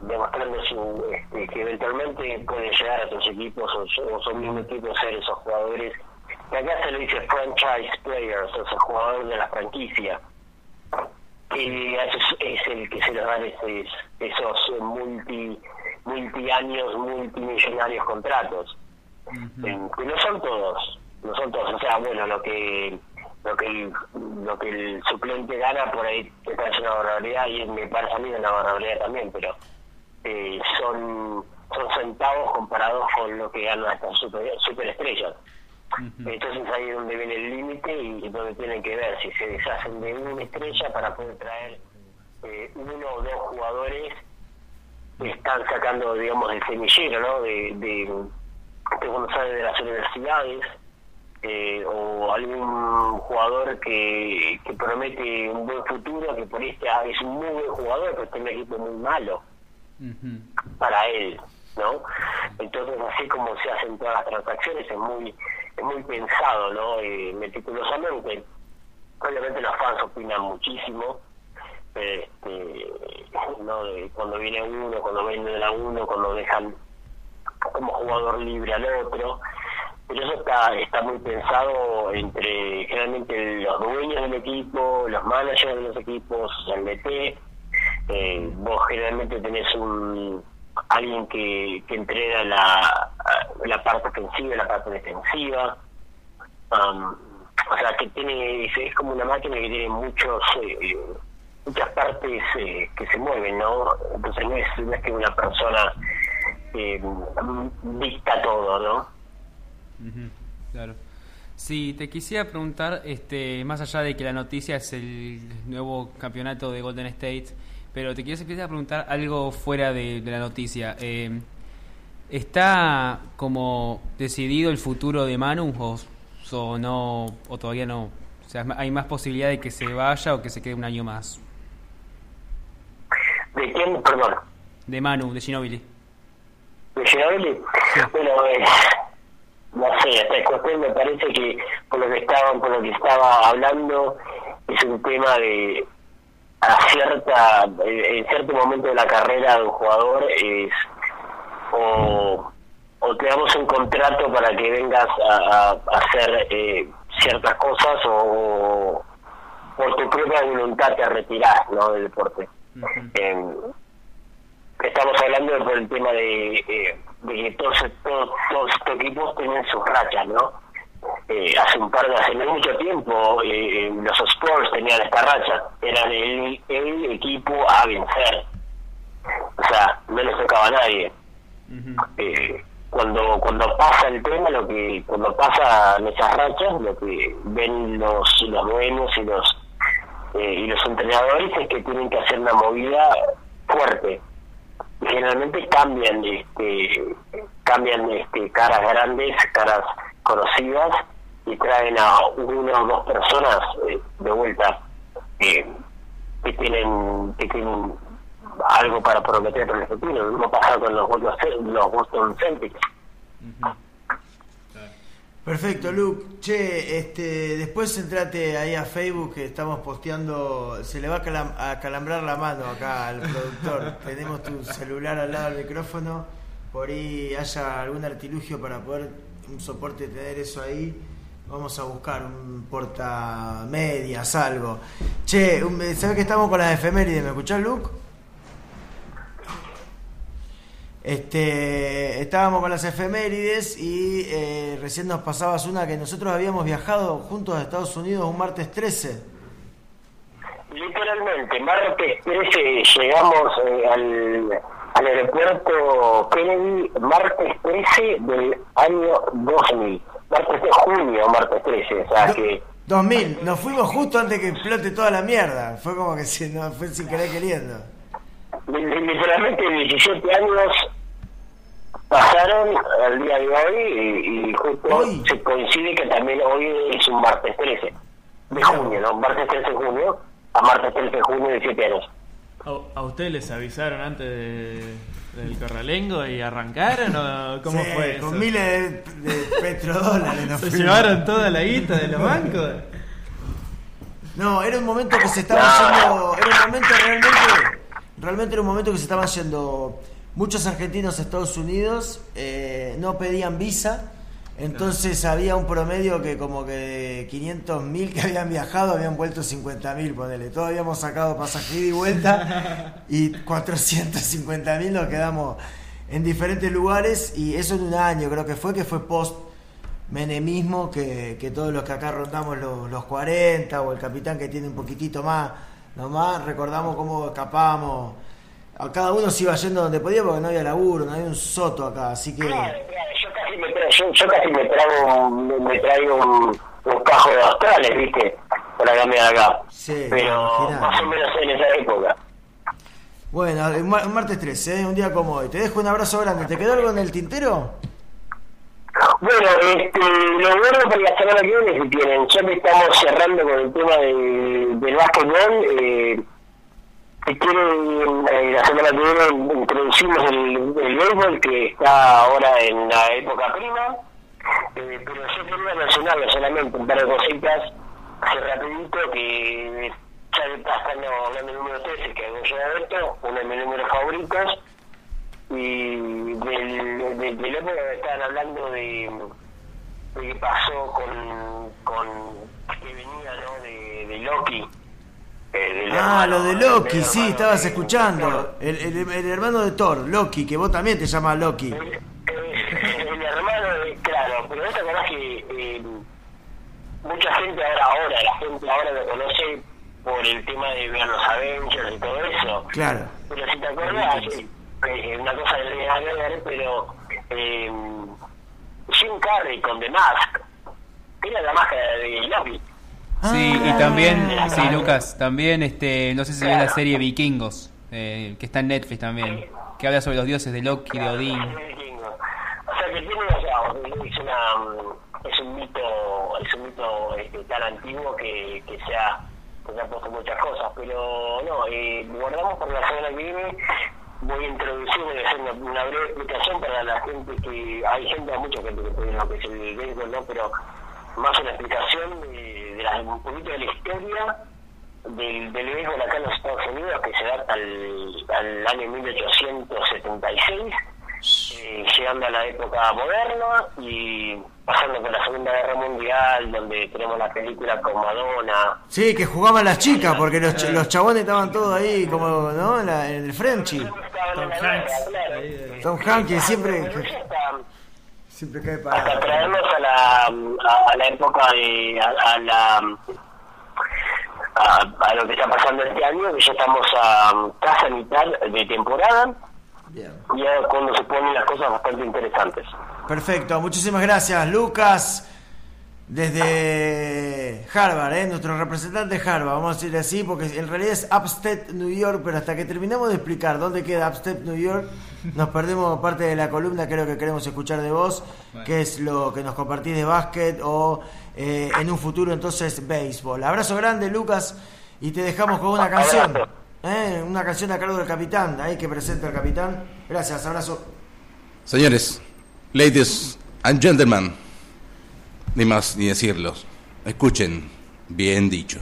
eventualmente pueden llegar a otros equipos o son mismos equipos ser esos jugadores, que acá se le dice franchise players, o sea, jugadores de la franquicia, que es el que se les dan esos multiaños, multimillonarios contratos. Que no son todos, o sea, bueno, lo que lo que el suplente gana, por ahí te parece una barbaridad, y me parece a mí una barbaridad también, pero son centavos comparados con lo que ganan estas superestrellas. Entonces ahí es donde viene el límite y donde tienen que ver si se deshacen de una estrella para poder traer uno o dos jugadores que están sacando, digamos, del semillero, ¿no? De cuando salen de las universidades, o algún jugador que promete un buen futuro, que por es un muy buen jugador, pero está en un equipo muy malo para él, ¿no? Entonces, así como se hacen todas las transacciones, es muy pensado, ¿no? Meticulosamente. Obviamente los fans opinan muchísimo, ¿no? Cuando viene uno, cuando venden a uno, cuando dejan como jugador libre al otro, pero eso está muy pensado entre generalmente los dueños del equipo, los managers de los equipos, el DT. Vos generalmente tenés alguien que entrega la parte ofensiva y la parte defensiva, o sea que es como una máquina que tiene muchas partes que se mueven, ¿no? Entonces no es que una persona dicta todo, ¿no? Claro. Sí, te quisiera preguntar, más allá de que la noticia es el nuevo campeonato de Golden State, pero te quisiera preguntar algo fuera de la noticia. ¿Está como decidido el futuro de Manu o no, o todavía no? O sea, ¿hay más posibilidad de que se vaya o que se quede un año más? ¿De quién? Perdón. De Manu, de Ginóbili. ¿De Ginóbili? Sí. Bueno, no sé, esta cuestión me parece que por lo que estaba hablando es un tema de en cierto momento de la carrera de un jugador es o te damos un contrato para que vengas a hacer ciertas cosas o por tu propia voluntad te retirás, ¿no? Del deporte. Estamos hablando por el tema de que todos estos equipos tienen sus rachas, ¿no? Hace no mucho tiempo los Spurs tenían esta racha, eran el equipo a vencer, o sea, no les tocaba a nadie. Cuando pasa el tema, cuando pasan esas rachas, lo que ven los dueños y los entrenadores es que tienen que hacer una movida fuerte. Generalmente cambian caras grandes, caras conocidas, y traen a una o dos personas de vuelta que tienen algo para prometer para el futuro. No pasa con los Boston Celtics. Perfecto, Luke. Che, después entrate ahí a Facebook, que estamos posteando. Se le va a calambrar la mano acá al productor. Tenemos tu celular al lado del micrófono. Por ahí haya algún artilugio para poder un soporte tener eso ahí. Vamos a buscar un portamedias, algo. Che, ¿sabes que estamos con las efemérides? ¿Me escuchás, Luke? Estábamos con las efemérides y recién nos pasabas una que nosotros habíamos viajado juntos a Estados Unidos un martes 13. Literalmente, martes 13 llegamos al aeropuerto Kennedy, martes 13 del año 2000. Martes de junio, martes 13, o sea que... 2000, nos fuimos justo antes que explote toda la mierda. Fue como que nos fue sin querer queriendo. Literalmente 17 años pasaron al día de hoy y justo ¿hoy? Se coincide que también hoy es un martes 13 de junio, ¿no? Martes 13 de junio a martes 13 de junio, 17 años. ¿A ustedes les avisaron antes del corralengo y arrancaron o cómo fue eso? Con miles de petrodólares. ¿Se llevaron toda la guita de los bancos? No, era un momento que se estaba haciendo... Era un momento realmente era un momento que se estaban yendo muchos argentinos a Estados Unidos, no pedían visa, entonces había un promedio que como que de 500.000 que habían viajado habían vuelto 50.000, ponele. Todos habíamos sacado pasaje ida y vuelta y 450.000 nos quedamos en diferentes lugares, y eso en un año creo que fue post menemismo que todos los que acá rondamos los 40, o el capitán que tiene un poquitito más, nomás recordamos cómo escapábamos. A cada uno se iba yendo donde podía porque no había laburo, no había un soto acá, así que... Claro, yo casi me traigo un cajo de australes, ¿viste? Para cambiar acá. Sí, pero más o menos en esa época. Bueno, un martes 13, un día como hoy. Te dejo un abrazo grande. ¿Te quedó algo en el tintero? Bueno, lo bueno para la semana que viene si tienen, ya que estamos cerrando con el tema del básquetbol, si quieren, la semana que viene introducimos el béisbol que está ahora en la época prima, pero yo quería mencionarlo solamente, un par de cositas, así rapidito, que ya están hablando del número 13, que es Alberto, uno de mis números favoritos, y del otro estaban hablando de qué pasó con que venía, ¿no? de Loki. Lo de Loki, sí, estabas escuchando. El hermano de Thor, Loki, que vos también te llamas Loki. El hermano, claro, pero vos te acordás que mucha gente la gente ahora lo conoce por el tema de ver los Avengers y todo eso. Claro. Pero si te acordás, una cosa de ver, pero Jim Carrey con The Mask era la máscara de Loki. Sí, y también, sí, Lucas, también no sé si ve la serie Vikingos, que está en Netflix también, que habla sobre los dioses de Loki, de Odín. O sea que tiene, es un mito tan antiguo que se ha puesto muchas cosas, pero no, guardamos para la semana que viene. Voy a introducir, voy a hacer una breve explicación para la gente que hay mucha gente que puede lo que es el béisbol, ¿no? Pero más una explicación un poquito de la historia del béisbol acá en los Estados Unidos, que se data al año 1876, llegando a la época moderna y pasando por la Segunda Guerra Mundial, donde tenemos la película con Madonna. Sí, que jugaban las chicas, porque los chabones estaban todos ahí, como, ¿no? En el Frenchy. Tom Hanks, que siempre cae para... Hasta traernos a la época a lo que está pasando este año, que ya estamos casi a mitad de temporada. Bien. Y es cuando se ponen las cosas bastante interesantes. Perfecto, muchísimas gracias, Lucas, desde Harvard, nuestro representante de Harvard, vamos a decir así, porque en realidad es Upstate New York, pero hasta que terminemos de explicar dónde queda Upstate New York, nos perdemos parte de la columna. Creo que queremos escuchar de vos, qué es lo que nos compartís de básquet o en un futuro entonces béisbol. Abrazo grande, Lucas, y te dejamos con una canción. Una canción a cargo del capitán, ahí que presenta el capitán. Gracias, abrazo. Señores, ladies and gentlemen, ni más ni decirlo, escuchen, bien dicho.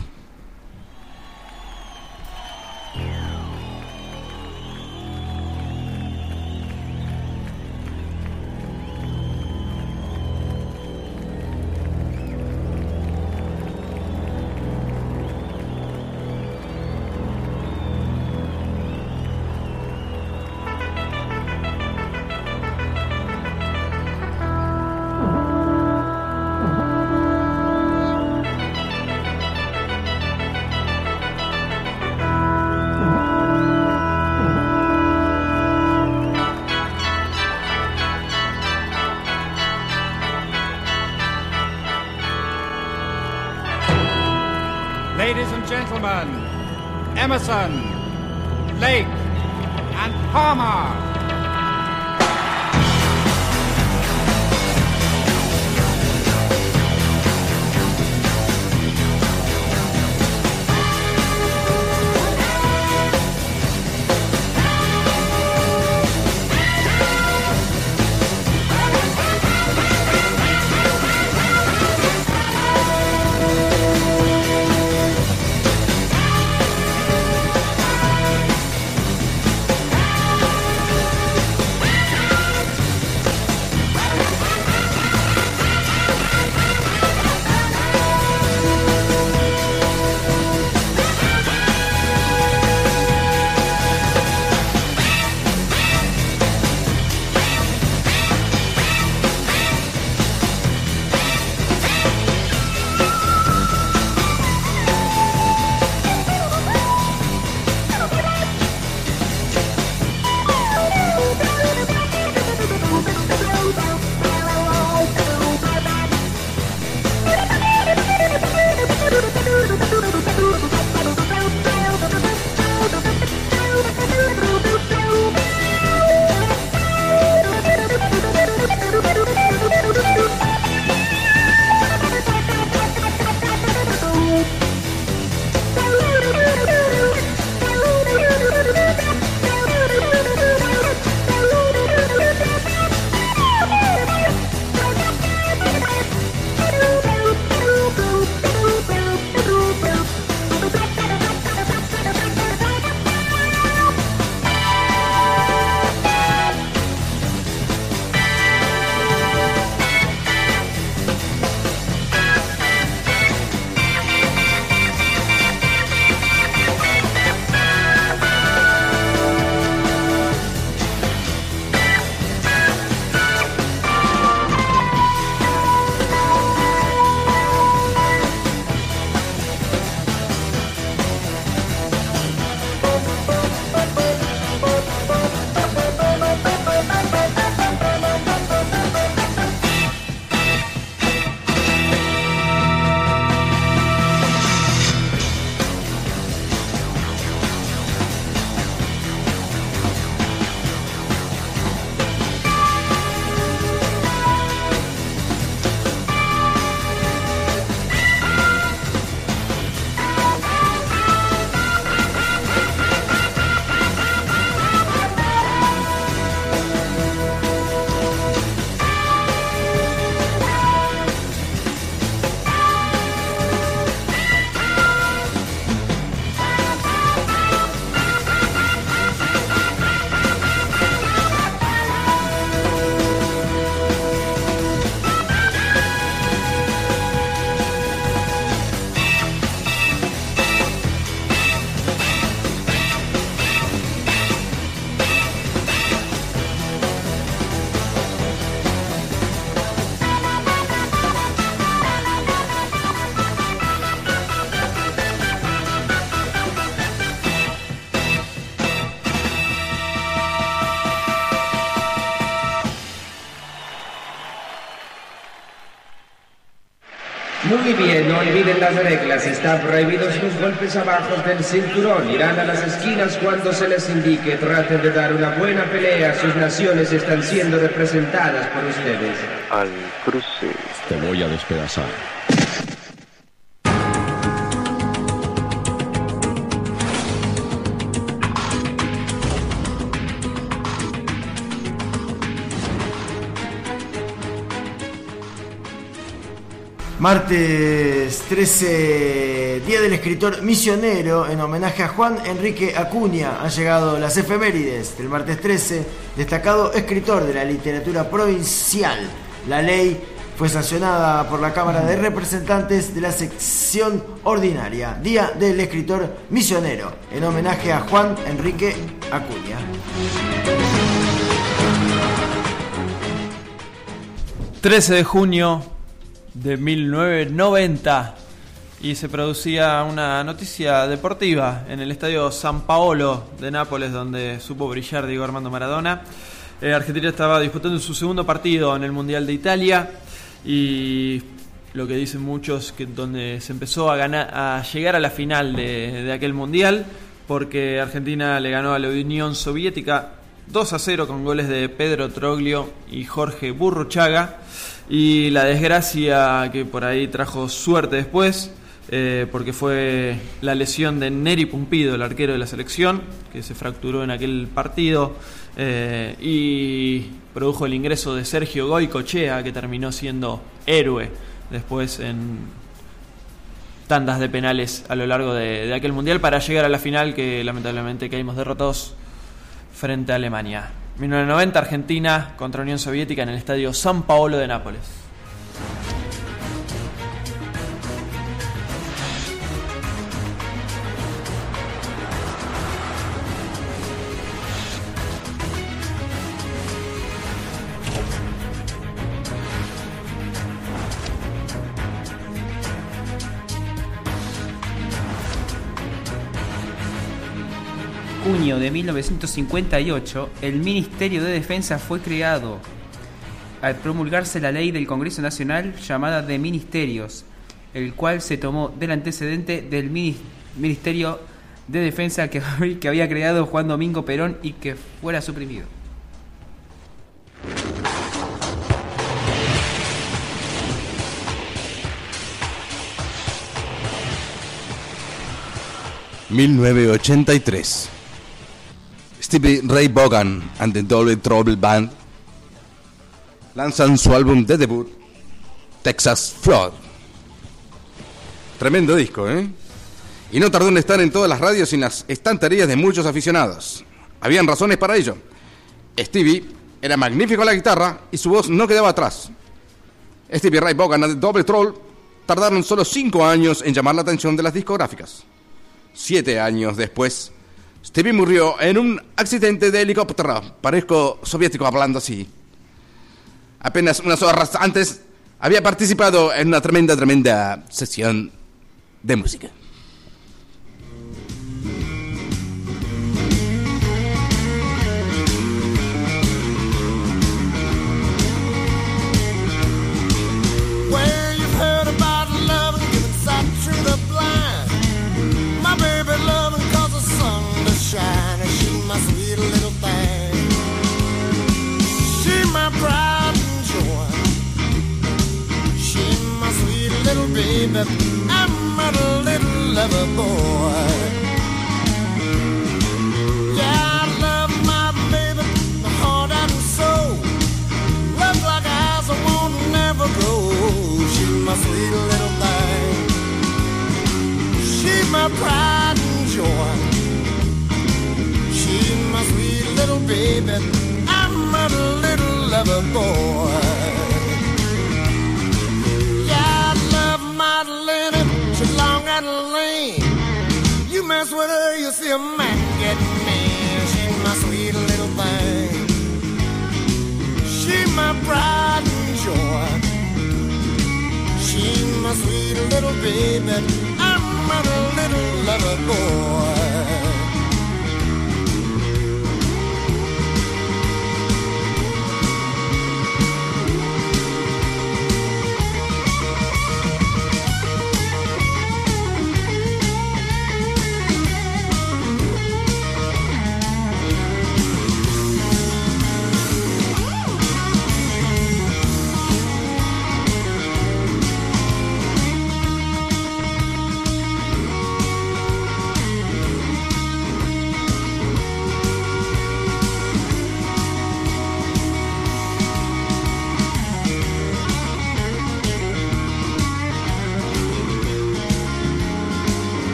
Ladies and gentlemen, Emerson, Lake, and Palmer. Muy bien, no olviden las reglas. Están prohibidos los golpes abajo del cinturón. Irán a las esquinas cuando se les indique. Traten de dar una buena pelea. Sus naciones están siendo representadas por ustedes. Al cruce. Te voy a despedazar. Martes 13, Día del Escritor Misionero, en homenaje a Juan Enrique Acuña. Han llegado las efemérides del martes 13, destacado escritor de la literatura provincial. La ley fue sancionada por la Cámara de Representantes de la sección ordinaria. Día del Escritor Misionero, en homenaje a Juan Enrique Acuña. 13 de junio de 1990 y se producía una noticia deportiva en el estadio San Paolo de Nápoles, donde supo brillar Diego Armando Maradona. Argentina estaba disputando su segundo partido en el Mundial de Italia y lo que dicen muchos, que donde se empezó a llegar a la final de aquel Mundial, porque Argentina le ganó a la Unión Soviética 2-0 con goles de Pedro Troglio y Jorge Burruchaga. Y la desgracia que por ahí trajo suerte después, porque fue la lesión de Neri Pumpido, el arquero de la selección, que se fracturó en aquel partido, y produjo el ingreso de Sergio Goycochea, que terminó siendo héroe después en tandas de penales a lo largo de aquel Mundial, para llegar a la final, que lamentablemente caímos derrotados frente a Alemania. 1990, Argentina contra Unión Soviética en el estadio San Paolo de Nápoles. Junio de 1958, el Ministerio de Defensa fue creado al promulgarse la ley del Congreso Nacional llamada de Ministerios, el cual se tomó del antecedente del Ministerio de Defensa que había creado Juan Domingo Perón y que fuera suprimido. ...1983... Stevie Ray Vaughan and the Double Trouble Band lanzan su álbum de debut, Texas Flood. Tremendo disco, ¿eh? Y no tardó en estar en todas las radios y en las estanterías de muchos aficionados. Habían razones para ello. Stevie era magnífico a la guitarra y su voz no quedaba atrás. Stevie Ray Vaughan and the Double Trouble tardaron solo 5 años en llamar la atención de las discográficas. 7 años después, Stevie murió en un accidente de helicóptero. Parezco soviético hablando así. Apenas unas horas antes había participado en una tremenda sesión de música. Baby, I'm a little lover boy. Yeah, I love my baby, my heart and soul. Love like eyes I won't never grow. She's my sweet little thing. She's my pride and joy. She's my sweet little baby. I'm a little lover boy. She's long and lean. You mess with her, you see a man get mean. She's my sweet little thing. She's my pride and joy. She's my sweet little baby. I'm a little lover boy.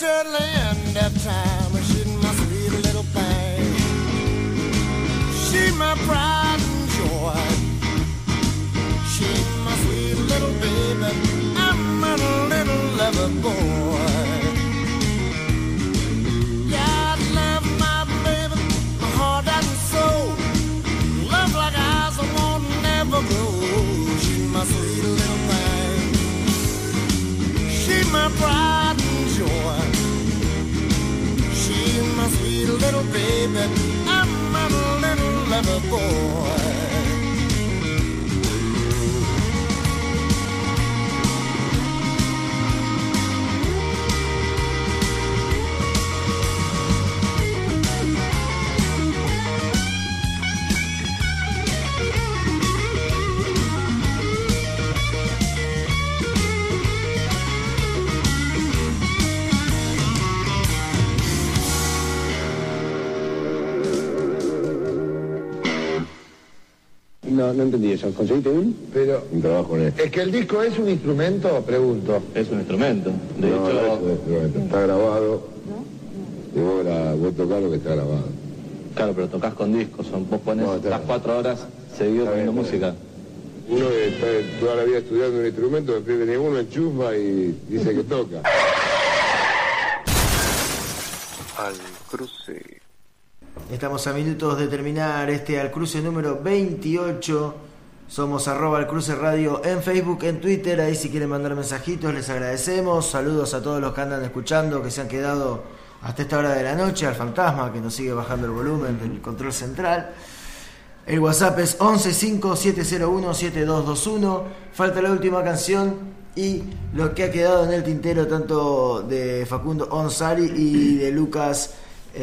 Wonderland of time. She's my sweet little thing. She's my pride and joy. She's my sweet little baby. I'm a little lover boy. Yeah, I love my baby, my heart and soul. Love like ice, I won't never go. She's my sweet little thing. She's my pride and joy. She's my sweet little baby. I'm a little lover boy. No entendí eso. ¿Conseguiste un trabajo en esto? Es que el disco es un instrumento, pregunto. Es un instrumento. De No, hecho, no es un instrumento. Está grabado. Y vos tocás lo que está grabado. claro, pero tocas con discos. Vos pones las 4 horas seguido poniendo música. Uno que está toda la vida estudiando un instrumento, después viene uno, enchufa y dice que toca. Al cruce. Estamos a minutos de terminar Al Cruce número 28. Somos @Al Cruce Radio en Facebook, en Twitter. Ahí si quieren mandar mensajitos les agradecemos. Saludos a todos los que andan escuchando, que se han quedado hasta esta hora de la noche. Al fantasma que nos sigue bajando el volumen del control central. El WhatsApp es 1157017221. Falta la última canción y lo que ha quedado en el tintero, tanto de Facundo Onsari y de Lucas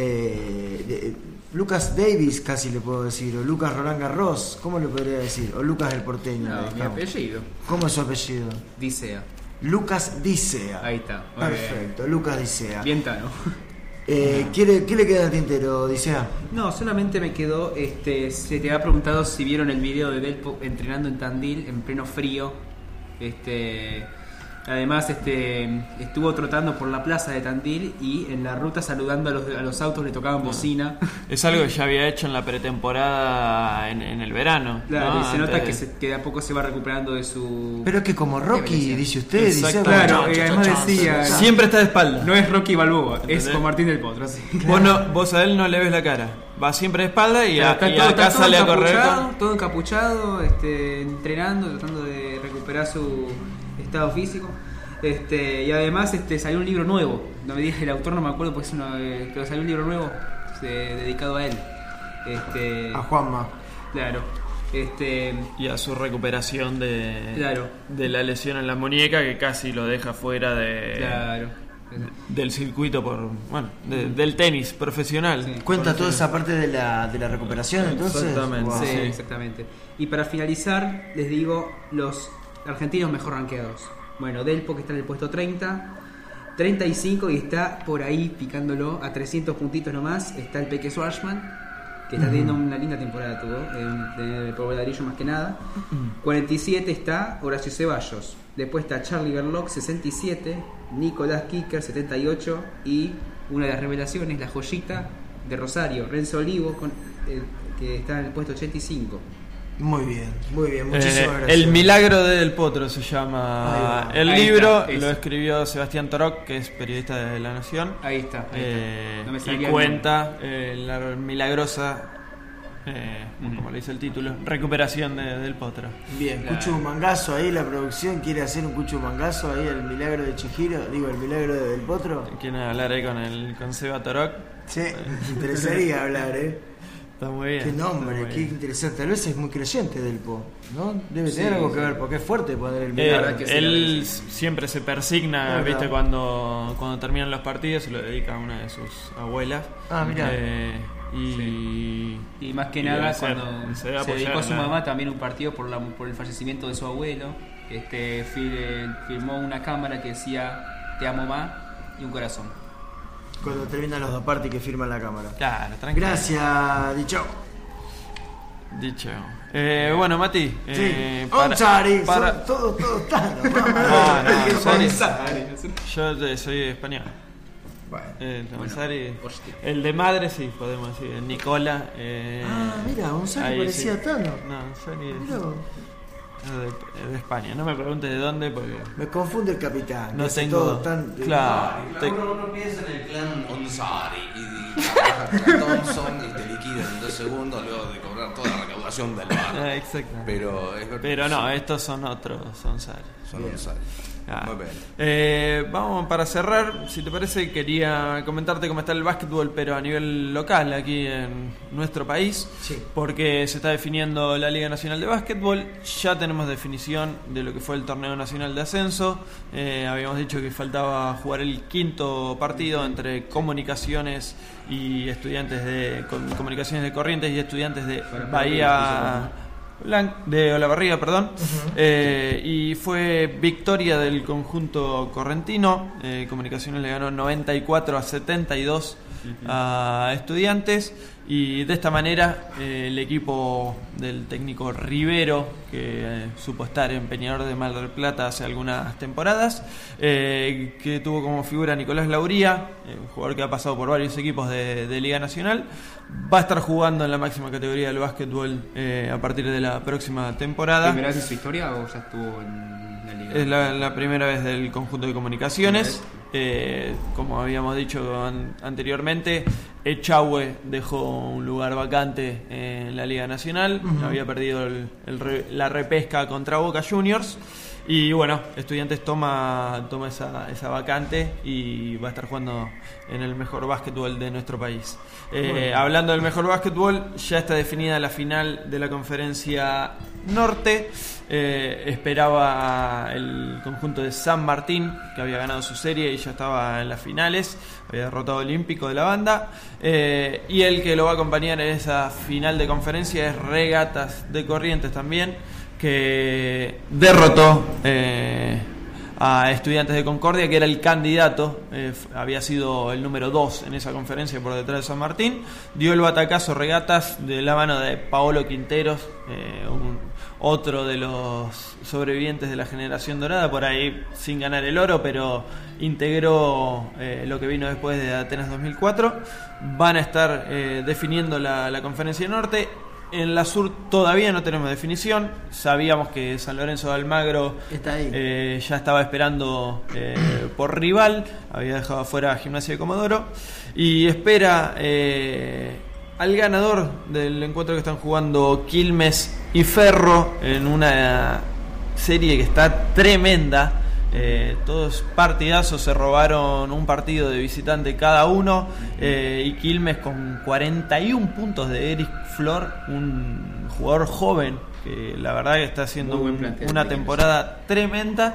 Lucas Davis, casi le puedo decir, o Lucas Roland Garros, ¿cómo le podría decir? O Lucas el Porteño. No, mi apellido. ¿Cómo es su apellido? Dicea. Lucas Dicea. Ahí está. Perfecto, Lucas Dicea. Bien tano. ¿Qué le queda en el tintero, Dicea? No, solamente me quedó, se te había preguntado si vieron el video de Delpo entrenando en Tandil en pleno frío. Además, estuvo trotando por la plaza de Tandil y en la ruta saludando a los autos, le tocaban bocina. Es algo que ya había hecho en la pretemporada en el verano. Claro, ¿no? y se nota que de a poco se va recuperando de su... Pero es que como Rocky, dice usted, dice, claro, además decía... Siempre está de espalda. No es Rocky Balboa, ¿entendés? es con Martín del Potro. Sí. Vos a él no le ves la cara. Va siempre de espalda y acá sale a correr. Todo encapuchado, entrenando, tratando de recuperar su estado físico. Y además salió un libro nuevo. No me dije el autor, no me acuerdo, pues pero salió un libro nuevo dedicado a él. A Juanma. Claro. Y a su recuperación de la lesión en la muñeca que casi lo deja fuera del circuito del tenis profesional. Sí. Cuenta toda esa parte de la recuperación, entonces. Exactamente. Wow. Sí, exactamente. Y para finalizar, les digo los argentinos mejor rankeados. Bueno, Delpo, que está en el puesto 30, 35 y está por ahí picándolo a 300 puntitos nomás. Está el Peque Schwarzman, que está teniendo una linda temporada, por Bailarillo más que nada. 47 está Horacio Ceballos. Después está Charlie Berloc, 67, Nicolás Kicker, 78 y una de las revelaciones, la joyita de Rosario, Renzo Olivo, que está en el puesto 85. Muy bien, muchísimas gracias. El milagro de Del Potro se llama el ahí libro, está, lo escribió Sebastián Toroc, que es periodista de La Nación. Ahí está. No me y salía cuenta la milagrosa, como le dice el título, recuperación de Del Potro. Bien, Cucho Mangazo ahí, la producción quiere hacer un Cucho Mangazo ahí, el milagro de Chihiro, el milagro de Del Potro. ¿Quieren hablar ahí con Seba Toroc? Sí, me interesaría hablar, Está muy bien. Qué nombre, qué interesante. Tal vez es muy creyente Delpo, ¿no? Debe tener algo que ver, porque es fuerte poner el milagro. Él siempre se persigna, ¿viste? Cuando terminan los partidos, se lo dedica a una de sus abuelas. Mira. Y más que nada, cuando se dedicó a su mamá también un partido por el fallecimiento de su abuelo, firmó una cámara que decía "Te amo, ma", y un corazón. Cuando terminan los dos parties que firman la cámara. Claro, tranquilo. Gracias, Dicho. Bueno, Mati. Onsari, todos están. Yo soy español. Onsari. El de madre, sí, podemos decir. El Nicola. Mira, Onsari parecía sí. Tano. No, Onsari es de España. No me preguntes de dónde porque... Me confunde el capitán. No tengo... Claro. Uno piensa en el clan Onsari y trabaja con Thompson y te liquidan en 2 segundos luego de cobrar toda la recaudación del bar. Exacto. Pero no, estos son otros Onsari. Son Onsari. Muy bien. Vamos para cerrar, si te parece, quería comentarte cómo está el básquetbol, pero a nivel local aquí en nuestro país, porque se está definiendo la Liga Nacional de Básquetbol. Ya tenemos definición de lo que fue el torneo nacional de ascenso. Habíamos dicho que faltaba jugar el 5º partido entre Comunicaciones y estudiantes de Comunicaciones de Corrientes y estudiantes de Bahía de Olavarría, perdón. Y fue victoria del conjunto correntino. Comunicaciones le ganó 94-72 a Estudiantes, y de esta manera el equipo del técnico Rivero, que supo estar en Peñarol de Mar del Plata hace algunas temporadas, que tuvo como figura a Nicolás Lauría, un jugador que ha pasado por varios equipos de Liga Nacional, va a estar jugando en la máxima categoría del básquetbol a partir de la próxima temporada. ¿Primera vez en su historia o ya estuvo en la Liga? Es la primera vez del conjunto de Comunicaciones. Como habíamos dicho anteriormente, Echagüe dejó un lugar vacante en la Liga Nacional. Había perdido la repesca contra Boca Juniors. Y bueno, Estudiantes toma esa vacante y va a estar jugando en el mejor básquetbol de nuestro país. Hablando del mejor básquetbol, ya está definida la final de la Conferencia Norte. Esperaba el conjunto de San Martín, que había ganado su serie y ya estaba en las finales, había derrotado al Olímpico de la Banda, y el que lo va a acompañar en esa final de conferencia es Regatas de Corrientes también, que derrotó a Estudiantes de Concordia, que era el candidato, había sido el número 2 en esa conferencia por detrás de San Martín. Dio el batacazo Regatas de la mano de Paolo Quinteros, otro de los sobrevivientes de la generación dorada, por ahí sin ganar el oro, pero integró lo que vino después de Atenas 2004. Van a estar definiendo la Conferencia Norte. En la sur todavía no tenemos definición. Sabíamos que San Lorenzo de Almagro está ahí. Ya estaba esperando por rival, había dejado afuera a Gimnasia de Comodoro, y espera al ganador del encuentro que están jugando Quilmes y Ferro en una serie que está tremenda. Todos partidazos, se robaron un partido de visitante cada uno, y Quilmes con 41 puntos de Eric Flor, un jugador joven que la verdad que está haciendo una temporada tremenda.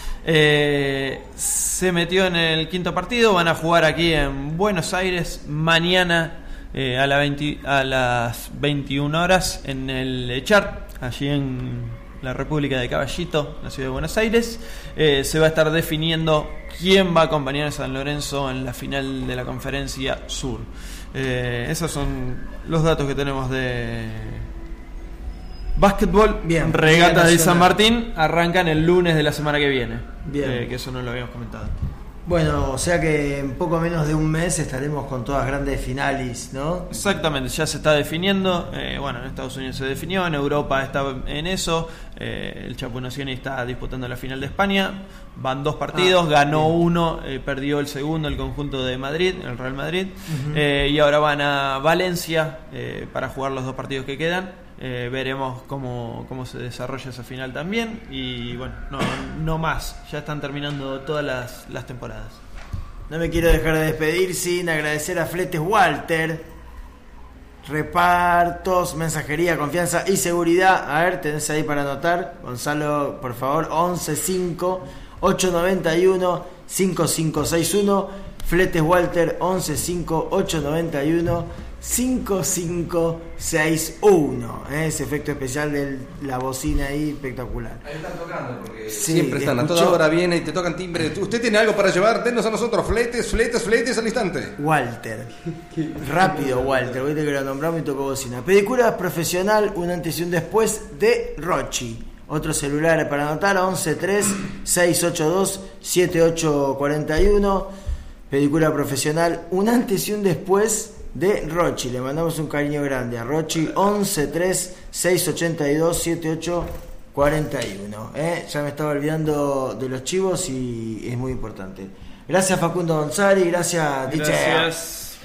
Se metió en el 5º partido. Van a jugar aquí en Buenos Aires mañana a las 21 horas en el Echart, allí en la República de Caballito, la ciudad de Buenos Aires. Se va a estar definiendo quién va a acompañar a San Lorenzo en la final de la Conferencia Sur. Esos son los datos que tenemos de básquetbol. Bien. Regatas de San Martín arrancan el lunes de la semana que viene. Bien. Que eso no lo habíamos comentado. Bueno, o sea que en poco menos de un mes estaremos con todas grandes finales, ¿no? Exactamente, ya se está definiendo. Bueno, en Estados Unidos se definió, en Europa está en eso. El Chapu Nocioni está disputando la final de España. Van 2 partidos, ganó uno, perdió el segundo, el conjunto de Madrid, el Real Madrid. Y ahora van a Valencia para jugar los 2 partidos que quedan. Veremos cómo se desarrolla esa final también. Y bueno, no más, ya están terminando todas las temporadas. No me quiero dejar de despedir sin agradecer a Fletes Walter, repartos, mensajería, confianza y seguridad. A ver, tenés ahí para anotar, Gonzalo, por favor. 1158915561. Fletes Walter 1158915561. Ese efecto especial de la bocina ahí, espectacular. Ahí están tocando, porque sí, siempre están, a toda hora viene y te tocan timbre. ¿Usted tiene algo para llevar? Denos a nosotros fletes al instante. Walter, rápido Walter, viste que lo nombramos y tocó bocina. Pedicura profesional, un antes y un después de Rochi. Otro celular para anotar, 113-682-7841. Pedicura profesional, un antes y un después de Rochi. Le mandamos un cariño grande a Rochi. 1136827841. Ya me estaba olvidando de los chivos y es muy importante. Gracias Facundo González, gracias DJ. Gracias.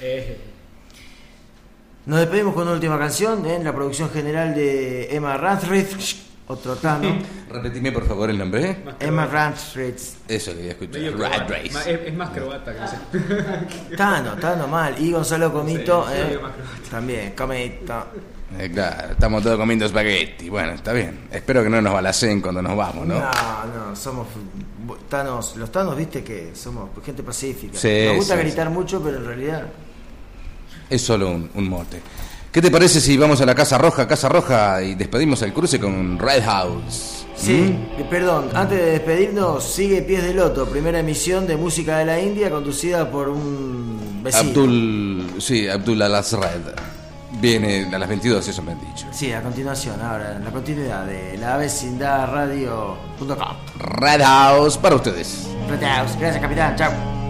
Nos despedimos con una última canción en la producción general de Emma Ranthridge, otro Tano. Repetime por favor el nombre. Emma Ranthridge. Eso quería escuchar. Medio Rat croata. Race. Es más croata que no sé. Tano mal. Y Gonzalo Comito, Sí, medio más croata. también, Comito. Claro, estamos todos comiendo espagueti. Bueno, está bien. Espero que no nos balacen cuando nos vamos, ¿no? No, somos tanos. Los tanos, viste que somos gente pacífica. Sí, Nos gusta sí, gritar mucho, pero en realidad. Es solo un mote. ¿Qué te parece si vamos a la Casa Roja, y despedimos el cruce con Red House? Sí, perdón, antes de despedirnos, sigue Pies de Loto, primera emisión de música de la India conducida por un vecino. Abdul Al-Azred. Viene a las 22, eso me han dicho. Sí, a continuación, ahora, en la continuidad de la vecindadradio.com. Red House para ustedes. Red House, gracias capitán, chao.